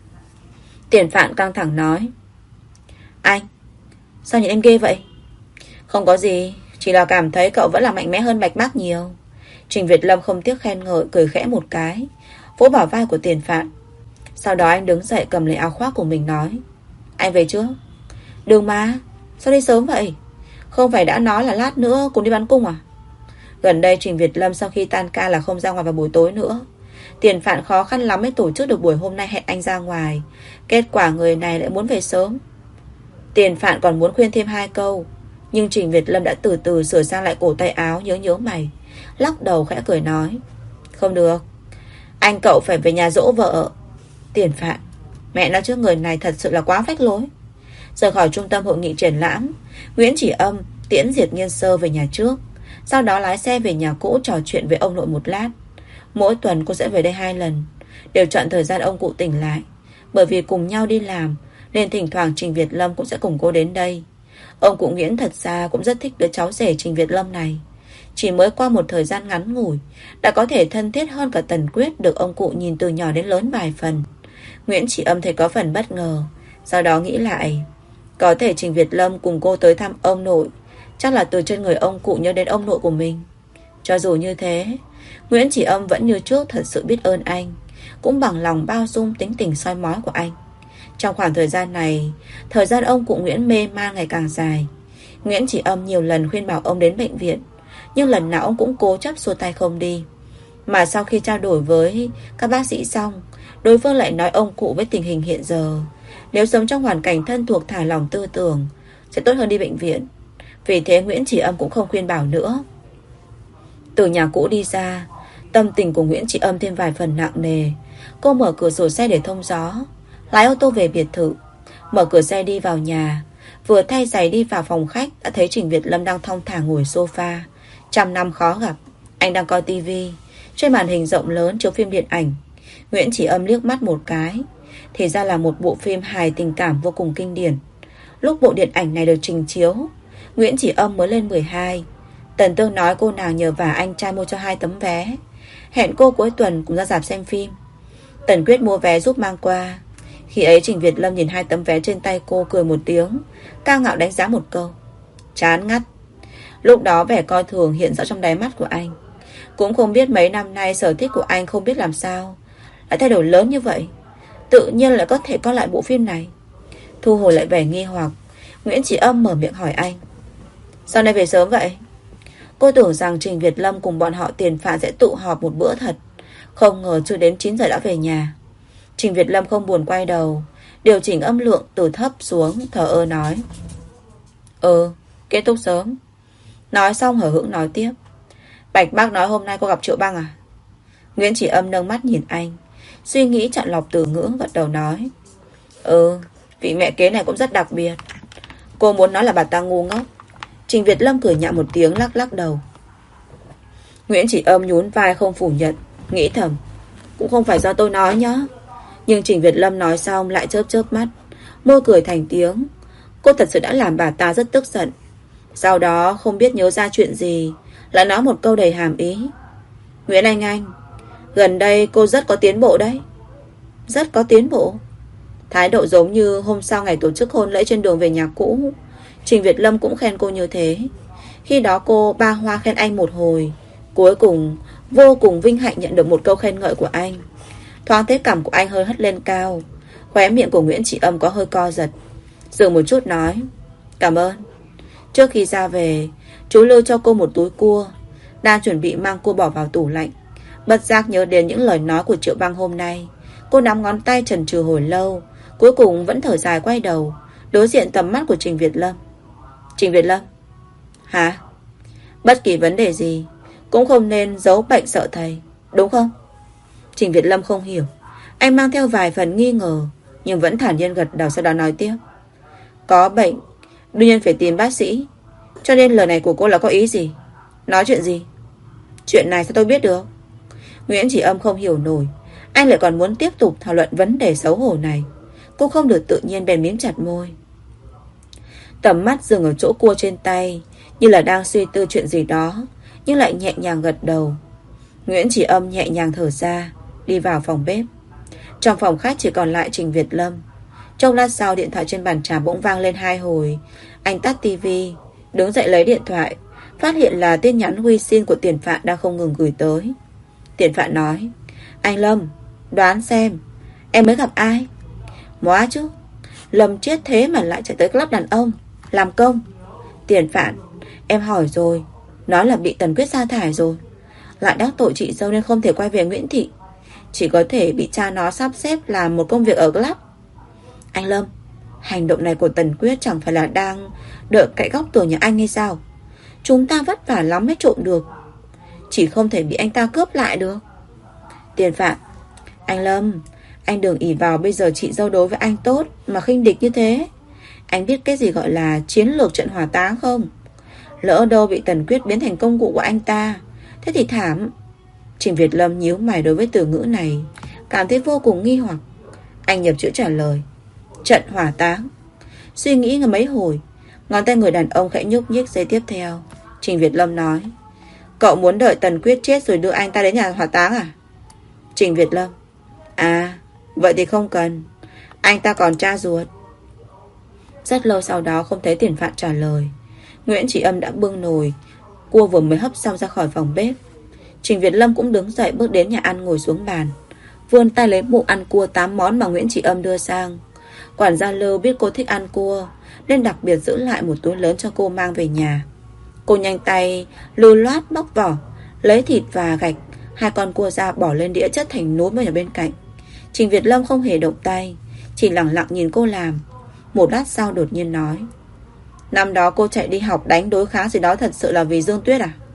Tiền Phạn căng thẳng nói, anh, sao nhìn em ghê vậy? Không có gì, chỉ là cảm thấy cậu vẫn là mạnh mẽ hơn Bạch Bác nhiều. Trình Việt Lâm không tiếc khen ngợi, cười khẽ một cái, vỗ vào vai của Tiền Phạn. Sau đó anh đứng dậy cầm lấy áo khoác của mình nói, anh về trước. Đường mà, sao đi sớm vậy? Không phải đã nói là lát nữa cùng đi bắn cung à? Gần đây Trình Việt Lâm sau khi tan ca là không ra ngoài vào buổi tối nữa. Tiền Phạn khó khăn lắm mới tổ chức được buổi hôm nay hẹn anh ra ngoài, kết quả người này lại muốn về sớm. Tiền Phạn còn muốn khuyên thêm 2 câu, Nhưng Trình Việt Lâm đã từ từ sửa sang lại cổ tay áo, nhớ mày, lắc đầu khẽ cười nói: Không được, anh cậu phải về nhà dỗ vợ. Tiền Phạn, mẹ nói trước, người này thật sự là quá phách lối. Rời khỏi trung tâm hội nghị triển lãm, Nguyễn Chỉ Âm tiễn Diệt Nghiên Sơ về nhà trước, sau đó lái xe về nhà cũ trò chuyện với ông nội một lát. Mỗi tuần cô sẽ về đây 2 lần, đều chọn thời gian ông cụ tỉnh lại. Bởi vì cùng nhau đi làm nên thỉnh thoảng Trình Việt Lâm cũng sẽ cùng cô đến đây. Ông cụ Nguyễn thật ra cũng rất thích đứa cháu rể Trình Việt Lâm này. Chỉ mới qua một thời gian ngắn ngủi đã có thể thân thiết hơn cả Tần Quyết, được ông cụ nhìn từ nhỏ đến lớn vài phần. Nguyễn Chỉ Âm thấy có phần bất ngờ, sau đó nghĩ lại, có thể Trình Việt Lâm cùng cô tới thăm ông nội, chắc là từ trên người ông cụ nhớ đến ông nội của mình. Cho dù như thế, Nguyễn Chỉ Âm vẫn như trước thật sự biết ơn anh, cũng bằng lòng bao dung tính tình soi mói của anh. Trong khoảng thời gian này, thời gian ông cụ Nguyễn mê man ngày càng dài. Nguyễn Chỉ Âm nhiều lần khuyên bảo ông đến bệnh viện, nhưng lần nào ông cũng cố chấp xua tay không đi. Mà sau khi trao đổi với các bác sĩ xong, đối phương lại nói ông cụ với tình hình hiện giờ, nếu sống trong hoàn cảnh thân thuộc thả lỏng tư tưởng, sẽ tốt hơn đi bệnh viện. Vì thế Nguyễn Chỉ Âm cũng không khuyên bảo nữa. Từ nhà cũ đi ra, tâm tình của Nguyễn Chỉ Âm thêm vài phần nặng nề. Cô mở cửa sổ xe để thông gió, lái ô tô về biệt thự. Mở cửa xe đi vào nhà, vừa thay giày đi vào phòng khách, đã thấy Trình Việt Lâm đang thong thả ngồi sofa. Trăm năm khó gặp, anh đang coi tivi. Trên màn hình rộng lớn chiếu phim điện ảnh. Nguyễn Chỉ Âm liếc mắt một cái, thì ra là một bộ phim hài tình cảm vô cùng kinh điển. Lúc bộ điện ảnh này được trình chiếu, Nguyễn Chỉ Âm mới lên 12. Tần Tương nói cô nàng nhờ vả anh trai mua cho 2 tấm vé, hẹn cô cuối tuần cùng ra rạp xem phim. Tần Quyết mua vé giúp mang qua. Khi ấy Trình Việt Lâm nhìn 2 tấm vé trên tay cô, cười một tiếng, cao ngạo đánh giá một câu: chán ngắt. Lúc đó vẻ coi thường hiện rõ trong đáy mắt của anh. Cũng không biết mấy năm nay sở thích của anh không biết làm sao lại thay đổi lớn như vậy, tự nhiên lại có thể coi lại bộ phim này. Thu hồi lại vẻ nghi hoặc, Nguyễn Chỉ Âm mở miệng hỏi anh: sao nay về sớm vậy? Cô tưởng rằng Trình Việt Lâm cùng bọn họ Tiền Phạn sẽ tụ họp một bữa thật, không ngờ chưa đến 9 giờ đã về nhà. Trình Việt Lâm không buồn quay đầu, điều chỉnh âm lượng từ thấp xuống, thờ ơ nói: kết thúc sớm. Nói xong hở hững nói tiếp: Bạch Bác nói hôm nay cô gặp Triệu Băng à? Nguyễn Chỉ Âm nâng mắt nhìn anh, suy nghĩ chọn lọc từ ngữ, gật đầu nói: vị mẹ kế này cũng rất đặc biệt. Cô muốn nói là bà ta ngu ngốc. Trình Việt Lâm cười nhạo một tiếng, lắc lắc đầu. Nguyễn Chỉ Âm nhún vai không phủ nhận, nghĩ thầm: cũng không phải do tôi nói nhá. Nhưng Trình Việt Lâm nói xong lại chớp chớp mắt, môi cười thành tiếng. Cô thật sự đã làm bà ta rất tức giận. Sau đó không biết nhớ ra chuyện gì, lại nói một câu đầy hàm ý: Nguyễn Anh, gần đây cô rất có tiến bộ đấy. Rất có tiến bộ? Thái độ giống như hôm sau ngày tổ chức hôn lễ trên đường về nhà cũ, Trình Việt Lâm cũng khen cô như thế. Khi đó cô ba hoa khen anh một hồi, cuối cùng vô cùng vinh hạnh nhận được một câu khen ngợi của anh. Thoáng thấy cằm của anh hơi hất lên cao, khóe miệng của Nguyễn Chỉ Âm có hơi co giật, dừng một chút nói: cảm ơn. Trước khi ra về, chú lưu cho cô một túi cua, đang chuẩn bị mang cua bỏ vào tủ lạnh. Bất giác nhớ đến những lời nói của Triệu Băng hôm nay, cô nắm ngón tay chần chừ hồi lâu, cuối cùng vẫn thở dài quay đầu, đối diện tầm mắt của Trình Việt Lâm. Trình Việt Lâm: hả? Bất kỳ vấn đề gì cũng không nên giấu bệnh sợ thầy, đúng không? Trình Việt Lâm không hiểu, anh mang theo vài phần nghi ngờ, nhưng vẫn thản nhiên gật đầu, sau đó nói tiếp: có bệnh đương nhiên phải tìm bác sĩ. Cho nên lời này của cô là có ý gì? Nói chuyện gì? Chuyện này sao tôi biết được? Nguyễn Chỉ Âm không hiểu nổi, anh lại còn muốn tiếp tục thảo luận vấn đề xấu hổ này. Cô không được tự nhiên bèn mím chặt môi. Tầm mắt dừng ở chỗ cua trên tay, như là đang suy tư chuyện gì đó, nhưng lại nhẹ nhàng gật đầu. Nguyễn Chỉ Âm nhẹ nhàng thở ra, đi vào phòng bếp. Trong phòng khách chỉ còn lại Trình Việt Lâm. Trong lát sau, điện thoại trên bàn trà bỗng vang lên 2 hồi. Anh tắt tivi, đứng dậy lấy điện thoại, phát hiện là tin nhắn huy xin của Tiền Phạn đang không ngừng gửi tới. Tiền Phạn nói: anh Lâm, đoán xem em mới gặp ai? Móa chứ, Lâm chết thế mà lại chạy tới club đàn ông làm công. Tiền Phạn, em hỏi rồi, nói là bị Tần Quyết sa thải rồi, lại đắc tội chị dâu nên không thể quay về Nguyễn Thị, chỉ có thể bị cha nó sắp xếp làm một công việc ở club. Anh Lâm, Hành động này của Tần Quyết chẳng phải là đang đợi cạnh góc tường nhà anh hay sao? Chúng ta vất vả lắm mới trộm được, chỉ không thể bị anh ta cướp lại được. Tiền Phạm: Anh Lâm, anh đừng ỷ vào bây giờ chị dâu đối với anh tốt mà khinh địch như thế. Anh biết cái gì gọi là chiến lược trận hỏa táng không? Lỡ đâu bị Tần Quyết biến thành công cụ của anh ta, thế thì thảm. Trình Việt Lâm nhíu mày đối với từ ngữ này, cảm thấy vô cùng nghi hoặc. Anh nhập chữ trả lời: trận hỏa táng. Suy nghĩ ngờ mấy hồi, ngón tay người đàn ông khẽ nhúc nhích. Giây tiếp theo, Trình Việt Lâm nói: Cậu muốn đợi Tần Quyết chết rồi đưa anh ta đến nhà hỏa táng à? Trình Việt Lâm: À, vậy thì không cần, anh ta còn cha ruột. Rất lâu sau đó không thấy Tiền Phạm trả lời, Nguyễn Chỉ Âm đã bưng nồi cua vừa mới hấp xong ra khỏi phòng bếp. Trình Việt Lâm cũng đứng dậy bước đến nhà ăn, ngồi xuống bàn, vươn tay lấy bụng ăn cua 8 món mà Nguyễn Chỉ Âm đưa sang. Quản gia Lưu biết cô thích ăn cua nên đặc biệt giữ lại một túi lớn cho cô mang về nhà. Cô nhanh tay lưu loát bóc vỏ, lấy thịt và gạch 2 con cua ra, bỏ lên đĩa chất thành núi ở bên cạnh. Trình Việt Lâm không hề động tay, chỉ lặng lặng nhìn cô làm. Một lát sau đột nhiên nói: Năm đó cô chạy đi học đánh đối kháng gì đó thật sự là vì Dương Tuyết à?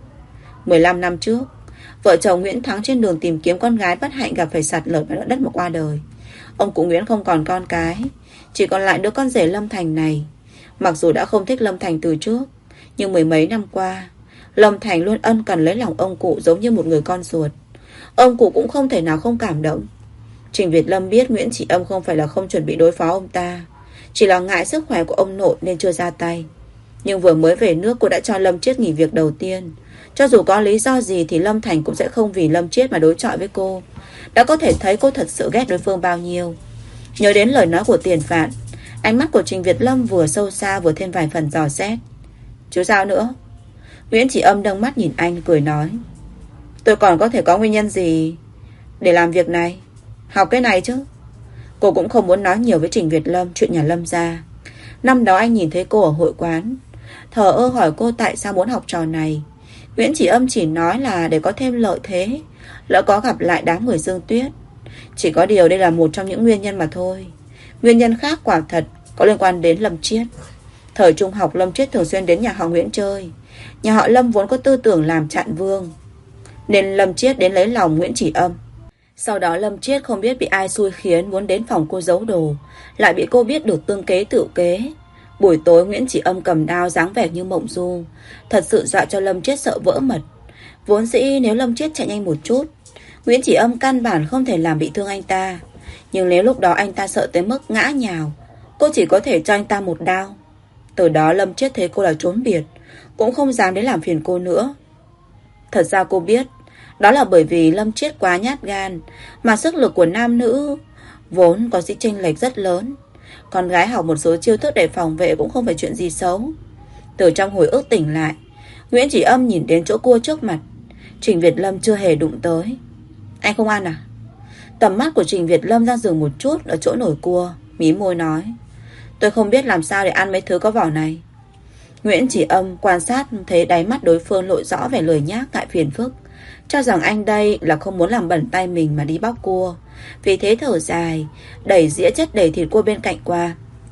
15 năm trước, vợ chồng Nguyễn Thắng trên đường tìm kiếm con gái bất hạnh gặp phải sạt lở và đất mà qua đời. Ông cụ Nguyễn không còn con cái, chỉ còn lại đứa con rể Lâm Thành này. Mặc dù đã không thích Lâm Thành từ trước, nhưng mười mấy năm qua, Lâm Thành luôn ân cần lấy lòng ông cụ giống như một người con ruột. Ông cụ cũng không thể nào không cảm động. Trình Việt Lâm biết Nguyễn Chỉ Âm không phải là không chuẩn bị đối phó ông ta, chỉ là ngại sức khỏe của ông nội nên chưa ra tay. Nhưng vừa mới về nước, cô đã cho Lâm Chiết nghỉ việc đầu tiên. Cho dù có lý do gì thì Lâm Thành cũng sẽ không vì Lâm Chiết mà đối chọi với cô. Đã có thể thấy cô thật sự ghét đối phương bao nhiêu. Nhớ đến lời nói của Tiền Phạm, ánh mắt của Trình Việt Lâm vừa sâu xa vừa thêm vài phần dò xét. Chứ sao nữa? Nguyễn Chỉ Âm nâng mắt nhìn anh, cười nói: Tôi còn có thể có nguyên nhân gì để làm việc này, học cái này chứ? Cô cũng không muốn nói nhiều với Trình Việt Lâm chuyện nhà Lâm gia. Năm đó anh nhìn thấy cô ở hội quán, thờ ơ hỏi cô tại sao muốn học trò này. Nguyễn Chỉ Âm chỉ nói là để có thêm lợi thế, lỡ có gặp lại đám người Dương Tuyết. Chỉ có điều đây là một trong những nguyên nhân mà thôi. Nguyên nhân khác quả thật có liên quan đến Lâm Chiết. Thời trung học, Lâm Chiết thường xuyên đến nhà họ Nguyễn chơi. Nhà họ Lâm vốn có tư tưởng làm trạng vương, nên Lâm Chiết đến lấy lòng Nguyễn Chỉ Âm. Sau đó Lâm Chiết không biết bị ai xui khiến muốn đến phòng cô giấu đồ, lại bị cô biết được tương kế tự kế. Buổi tối Nguyễn Chỉ Âm cầm đao dáng vẻ như mộng du, thật sự dọa cho Lâm Chiết sợ vỡ mật. Vốn dĩ nếu Lâm Chiết chạy nhanh một chút, Nguyễn Chỉ Âm căn bản không thể làm bị thương anh ta. Nhưng nếu lúc đó anh ta sợ tới mức ngã nhào, cô chỉ có thể cho anh ta một đao. Từ đó Lâm Chiết thấy cô là trốn biệt, cũng không dám đến làm phiền cô nữa. Thật ra cô biết, đó là bởi vì Lâm Chiết quá nhát gan, mà sức lực của nam nữ vốn có sự chênh lệch rất lớn. Con gái học một số chiêu thức để phòng vệ cũng không phải chuyện gì xấu. Từ trong hồi ức tỉnh lại, Nguyễn Chỉ Âm nhìn đến chỗ cua trước mặt. Trình Việt Lâm chưa hề đụng tới. Anh không ăn à? Tầm mắt của Trình Việt Lâm đang dừng một chút ở chỗ nồi cua, mím môi nói: Tôi không biết làm sao để ăn mấy thứ có vỏ này. Nguyễn Chỉ Âm quan sát thấy đáy mắt đối phương lộ rõ vẻ lười nhác ngại phiền phức, cho rằng anh đây là không muốn làm bẩn tay mình mà đi bóc cua. Vì thế thở dài, đẩy dĩa chất đầy thịt cua bên cạnh qua.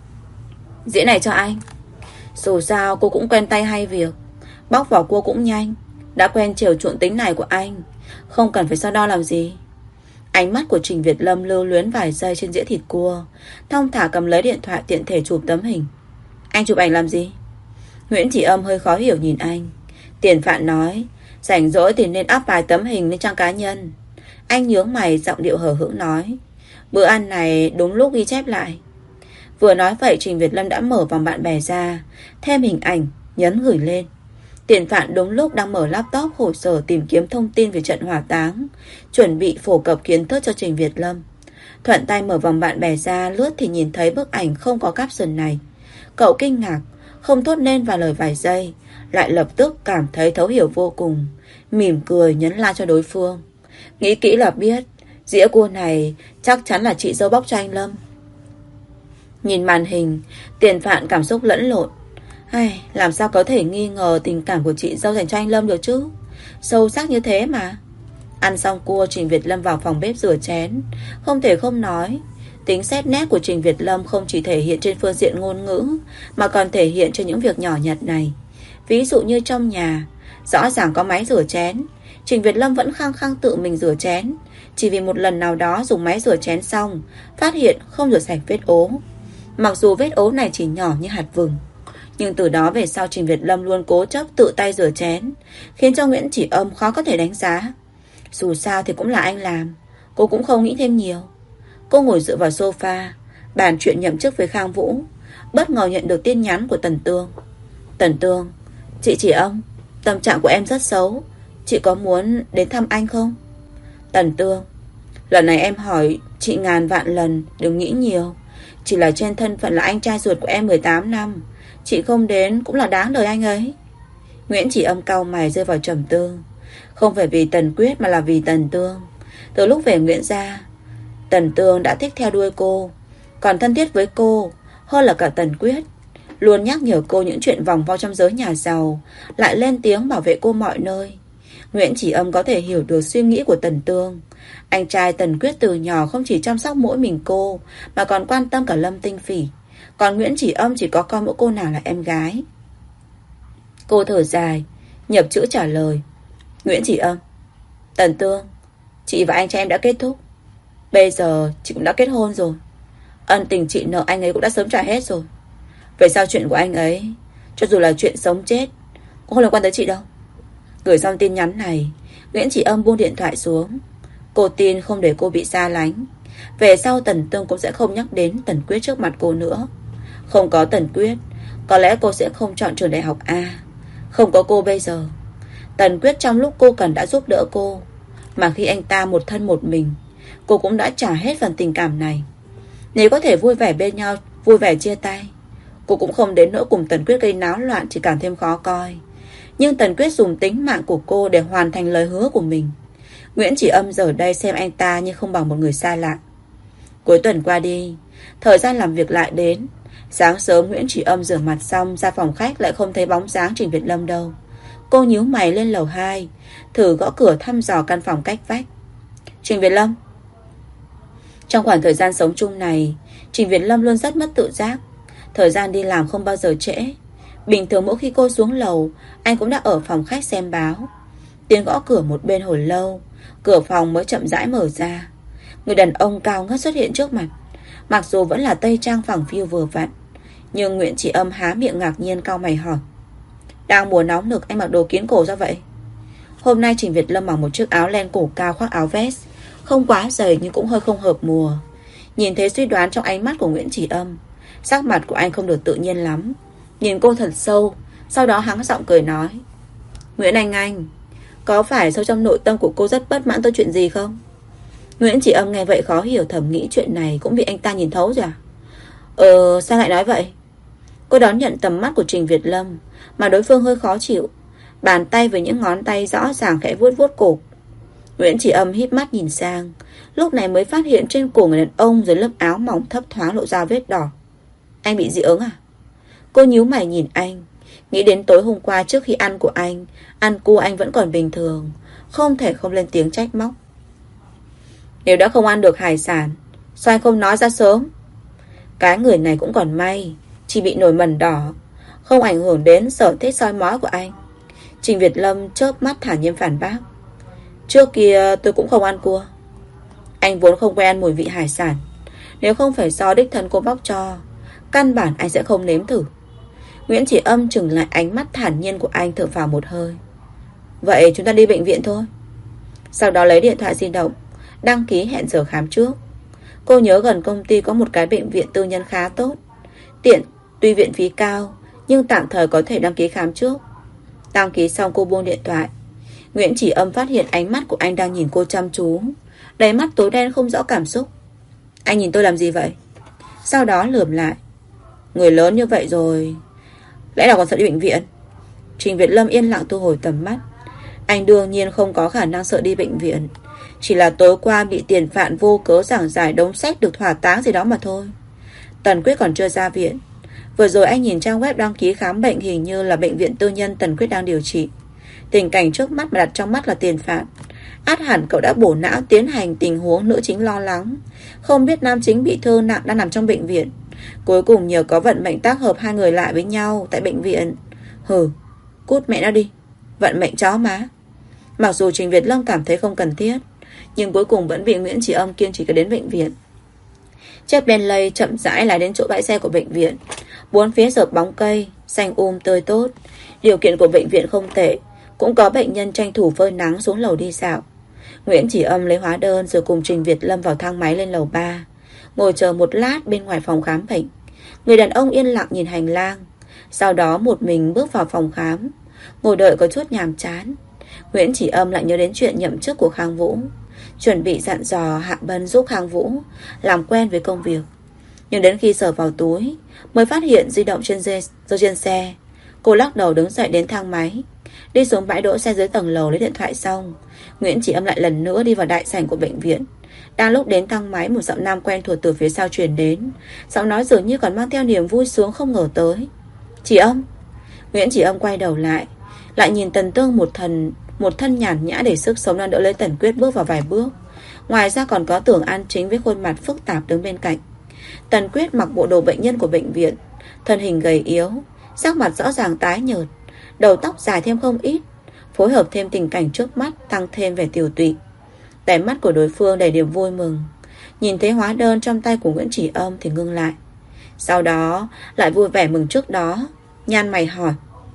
Dĩa này cho anh. Dù sao cô cũng quen tay hay việc, bóc vỏ cua cũng nhanh, đã quen chiều chuộng tính này của anh, không cần phải so đo làm gì. Ánh mắt của Trình Việt Lâm lưu luyến vài giây trên dĩa thịt cua, thong thả cầm lấy điện thoại tiện thể chụp tấm hình. Anh chụp ảnh làm gì? Nguyễn Chỉ Âm hơi khó hiểu nhìn anh. Tiền Phạm nói: Rảnh rỗi thì nên up vài tấm hình lên trang cá nhân. Anh nhướng mày, giọng điệu hờ hững nói: Bữa ăn này đúng lúc ghi chép lại. Vừa nói vậy, Trình Việt Lâm đã mở vòng bạn bè ra, thêm hình ảnh, nhấn gửi lên. Tiền Phạm đúng lúc đang mở laptop hồ sơ tìm kiếm thông tin về trận hỏa táng, chuẩn bị phổ cập kiến thức cho Trình Việt Lâm. Thuận tay mở vòng bạn bè ra, lướt thì nhìn thấy bức ảnh không có caption này. Cậu kinh ngạc, không thốt nên vài lời vài giây, lại lập tức cảm thấy thấu hiểu vô cùng, mỉm cười nhấn like cho đối phương. Nghĩ kỹ là biết, dĩa cua này chắc chắn là chị dâu bóc cho anh Lâm. Nhìn màn hình, Tiền Phạm cảm xúc lẫn lộn. Làm sao có thể nghi ngờ tình cảm của chị dâu dành cho anh Lâm được chứ? Sâu sắc như thế mà. Ăn xong cua, Trình Việt Lâm vào phòng bếp rửa chén. Không thể không nói, Tính xét nét của Trình Việt Lâm không chỉ thể hiện trên phương diện ngôn ngữ, mà còn thể hiện trên những việc nhỏ nhặt này. Ví dụ như trong nhà, rõ ràng có máy rửa chén, Trình Việt Lâm vẫn khăng khăng tự mình rửa chén, chỉ vì một lần nào đó dùng máy rửa chén xong, phát hiện không rửa sạch vết ố. Mặc dù vết ố này chỉ nhỏ như hạt vừng, nhưng từ đó về sau Trình Việt Lâm luôn cố chấp tự tay rửa chén, khiến cho Nguyễn Chỉ Âm khó có thể đánh giá. Dù sao thì cũng là anh làm, cô cũng không nghĩ thêm nhiều. Cô ngồi dựa vào sofa, bàn chuyện nhậm chức với Khang Vũ, bất ngờ nhận được tin nhắn của Tần Tương. Tần Tương, chị Chỉ Âm, tâm trạng của em rất xấu, chị có muốn đến thăm anh không? Tần Tương, lần này em hỏi chị ngàn vạn lần, đừng nghĩ nhiều. Chỉ là trên thân phận là anh trai ruột của em 18 năm, chị không đến cũng là đáng đời anh ấy. Nguyễn Chỉ Âm cau mày rơi vào trầm tư. Không phải vì Tần Quyết mà là vì Tần Tương. Từ lúc về Nguyễn gia, Tần Tương đã thích theo đuôi cô, còn thân thiết với cô hơn là cả Tần Quyết. Luôn nhắc nhở cô những chuyện vòng vo trong giới nhà giàu, lại lên tiếng bảo vệ cô mọi nơi. Nguyễn Chỉ Âm có thể hiểu được suy nghĩ của Tần Tương. Anh trai Tần Quyết từ nhỏ không chỉ chăm sóc mỗi mình cô, mà còn quan tâm cả Lâm Tinh Phỉ. Còn Nguyễn Chỉ Âm chỉ có coi mỗi cô nào là em gái. Cô thở dài, nhập chữ trả lời. Nguyễn Chỉ Âm, Tần Tương, chị và anh trai em đã kết thúc. Bây giờ chị cũng đã kết hôn rồi. Ân tình chị nợ anh ấy cũng đã sớm trả hết rồi. Về sau chuyện của anh ấy, cho dù là chuyện sống chết, cũng không liên quan tới chị đâu. Gửi xong tin nhắn này, Nguyễn Chỉ Âm buông điện thoại xuống. Cô tin không để cô bị xa lánh. Về sau Tần Tương cũng sẽ không nhắc đến Tần Quyết trước mặt cô nữa. Không có Tần Quyết, có lẽ cô sẽ không chọn trường đại học A. Không có cô bây giờ, Tần Quyết trong lúc cô cần đã giúp đỡ cô, mà khi anh ta một thân một mình, cô cũng đã trả hết phần tình cảm này. Nếu có thể vui vẻ bên nhau, vui vẻ chia tay, cô cũng không đến nỗi cùng Tần Quyết gây náo loạn, chỉ càng thêm khó coi. Nhưng Tần Quyết dùng tính mạng của cô để hoàn thành lời hứa của mình. Nguyễn Chỉ Âm giờ đây xem anh ta như không bằng một người xa lạ. Cuối tuần qua đi, thời gian làm việc lại đến. Sáng sớm Nguyễn Chỉ Âm rửa mặt xong ra phòng khách, lại không thấy bóng dáng Trình Việt Lâm đâu. Cô nhíu mày lên lầu 2, thử gõ cửa thăm dò căn phòng cách vách. Trình Việt Lâm. Trong khoảng thời gian sống chung này, Trình Việt Lâm luôn rất mất tự giác. Thời gian đi làm không bao giờ trễ. Bình thường mỗi khi cô xuống lầu, anh cũng đã ở phòng khách xem báo. Tiếng gõ cửa một bên hồi lâu, cửa phòng mới chậm rãi mở ra. Người đàn ông cao ngất xuất hiện trước mặt. Mặc dù vẫn là tây trang phẳng phiu vừa vặn, nhưng Nguyễn Chỉ Âm há miệng ngạc nhiên cau mày hỏi. Đang mùa nóng nực anh mặc đồ kín cổ ra vậy? Hôm nay Trình Việt Lâm mặc một chiếc áo len cổ cao khoác áo vest, không quá dày nhưng cũng hơi không hợp mùa. Nhìn thấy suy đoán trong ánh mắt của Nguyễn Chỉ Âm, sắc mặt của anh không được tự nhiên lắm. Nhìn cô thật sâu, sau đó hắng giọng cười nói. Nguyễn Anh, có phải sâu trong nội tâm của cô rất bất mãn tôi chuyện gì không? Nguyễn Chỉ Âm nghe vậy khó hiểu, thầm nghĩ chuyện này cũng bị anh ta nhìn thấu rồi à? Sao lại nói vậy? Cô đón nhận tầm mắt của Trình Việt Lâm, mà đối phương hơi khó chịu. Bàn tay với những ngón tay rõ ràng khẽ vuốt vuốt cổ. Nguyễn Chỉ Âm híp mắt nhìn sang, lúc này mới phát hiện trên cổ người đàn ông dưới lớp áo mỏng thấp thoáng lộ ra vết đỏ. Anh bị dị ứng à? Cô nhíu mày nhìn anh, nghĩ đến tối hôm qua trước khi ăn của anh, ăn cua anh vẫn còn bình thường, không thể không lên tiếng trách móc. Nếu đã không ăn được hải sản, sao anh không nói ra sớm? Cái người này cũng còn may, chỉ bị nổi mẩn đỏ, không ảnh hưởng đến sở thích soi mói của anh. Trình Việt Lâm chớp mắt thản nhiên phản bác. Trước kia tôi cũng không ăn cua. Anh vốn không quen ăn mùi vị hải sản. Nếu không phải do đích thân cô bóc cho, căn bản anh sẽ không nếm thử. Nguyễn Chỉ Âm chừng lại ánh mắt thản nhiên của anh, thở phào một hơi. Vậy chúng ta đi bệnh viện thôi. Sau đó lấy điện thoại di động, đăng ký hẹn giờ khám trước. Cô nhớ gần công ty có một cái bệnh viện tư nhân khá tốt, tiện, tuy viện phí cao, nhưng tạm thời có thể đăng ký khám trước. Đăng ký xong cô buông điện thoại. Nguyễn Chỉ Âm phát hiện ánh mắt của anh đang nhìn cô chăm chú, đáy mắt tối đen không rõ cảm xúc. Anh nhìn tôi làm gì vậy? Sau đó lườm lại. Người lớn như vậy rồi, lẽ nào còn sợ đi bệnh viện? Trình Việt Lâm yên lặng thu hồi tầm mắt. Anh đương nhiên không có khả năng sợ đi bệnh viện, chỉ là tối qua bị tiền phạn vô cớ giảng giải đống sách được hỏa táng gì đó mà thôi. Tần Quyết còn chưa ra viện. Vừa rồi anh nhìn trang web đăng ký khám bệnh, hình như là bệnh viện tư nhân Tần Quyết đang điều trị. Tình cảnh trước mắt mà đặt trong mắt là tiền phạn. Át hẳn cậu đã bổ não tiến hành tình huống nữ chính lo lắng, không biết nam chính bị thương nặng đang nằm trong bệnh viện. Cuối cùng nhờ có vận mệnh tác hợp hai người lại với nhau tại bệnh viện. Hừ, cút mẹ nó đi, vận mệnh chó má. Mặc dù Trình Việt Lâm cảm thấy không cần thiết, nhưng cuối cùng vẫn bị Nguyễn Chỉ Âm kiên trì cả đến bệnh viện. Chiếc Bentley chậm rãi lái đến chỗ bãi xe của bệnh viện. Bốn phía rợp bóng cây, xanh tươi tốt. Điều kiện của bệnh viện không tệ, cũng có bệnh nhân tranh thủ phơi nắng xuống lầu đi dạo. Nguyễn Chỉ Âm lấy hóa đơn rồi cùng Trình Việt Lâm vào thang máy lên lầu 3, ngồi chờ một lát bên ngoài phòng khám bệnh. Người đàn ông yên lặng nhìn hành lang, sau đó một mình bước vào phòng khám. Ngồi đợi có chút nhàm chán, Nguyễn Chỉ Âm lại nhớ đến chuyện nhậm chức của Khang Vũ, chuẩn bị dặn dò Hạ Bân giúp Khang Vũ làm quen với công việc. Nhưng đến khi sờ vào túi mới phát hiện di động rơi trên xe. Cô lắc đầu đứng dậy đến thang máy, đi xuống bãi đỗ xe dưới tầng lầu lấy điện thoại xong. Nguyễn Chỉ Âm lại lần nữa đi vào đại sảnh của bệnh viện. Đang lúc đến thang máy, một giọng nam quen thuộc từ phía sau truyền đến. Giọng nói dường như còn mang theo niềm vui sướng không ngờ tới. Chỉ Âm. Nguyễn Chỉ Âm quay đầu lại nhìn Tần Tương, một thân nhàn nhã để sức sống đang đỡ lấy Tần Quyết bước vào vài bước. Ngoài ra còn có Tưởng An Chính với khuôn mặt phức tạp đứng bên cạnh. Tần Quyết mặc bộ đồ bệnh nhân của bệnh viện, thân hình gầy yếu, sắc mặt rõ ràng tái nhợt, đầu tóc dài thêm không ít, phối hợp thêm tình cảnh trước mắt tăng thêm vẻ tiều tụy. Đáy mắt của đối phương đầy niềm vui mừng. Nhìn thấy hóa đơn trong tay của Nguyễn Chỉ Âm thì ngưng lại, sau đó lại vui vẻ mừng trước đó, nhăn mày hỏi: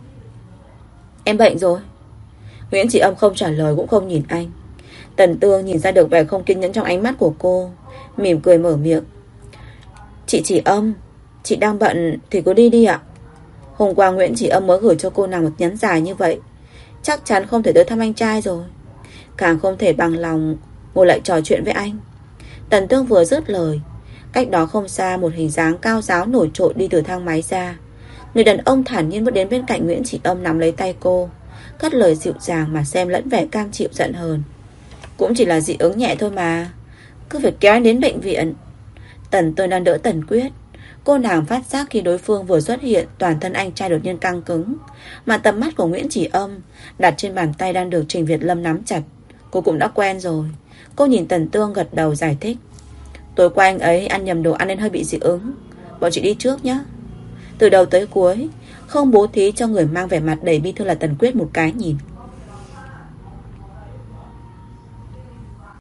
Em bệnh rồi? Nguyễn Chỉ Âm không trả lời cũng không nhìn anh. Tần Tương nhìn ra được vẻ không kiên nhẫn trong ánh mắt của cô, mỉm cười mở miệng: Chị Chỉ Âm, chị đang bận thì cứ đi đi ạ. Hôm qua Nguyễn Chỉ Âm mới gửi cho cô nàng một nhắn dài như vậy, chắc chắn không thể tới thăm anh trai rồi, càng không thể bằng lòng ngồi lại trò chuyện với anh. Tần Tương vừa dứt lời, cách đó không xa một hình dáng cao ráo nổi trội đi từ thang máy ra. Người đàn ông thản nhiên bước đến bên cạnh Nguyễn Chỉ Âm, nắm lấy tay cô, cất lời dịu dàng mà xem lẫn vẻ cam chịu giận hờn: Cũng chỉ là dị ứng nhẹ thôi mà, cứ phải kéo anh đến bệnh viện. Tần Tương đang đỡ Tần Quyết. Cô nàng phát giác khi đối phương vừa xuất hiện, toàn thân anh trai đột nhiên căng cứng, mà tầm mắt của Nguyễn Chỉ Âm đặt trên bàn tay đang được Trình Việt Lâm nắm chặt. Cô cũng đã quen rồi. Cô nhìn Tần Tương gật đầu giải thích: Tối qua anh ấy ăn nhầm đồ ăn nên hơi bị dị ứng, bọn chị đi trước nhé. Từ đầu tới cuối không bố thí cho người mang vẻ mặt đầy bi thương là Tần Quyết một cái nhìn.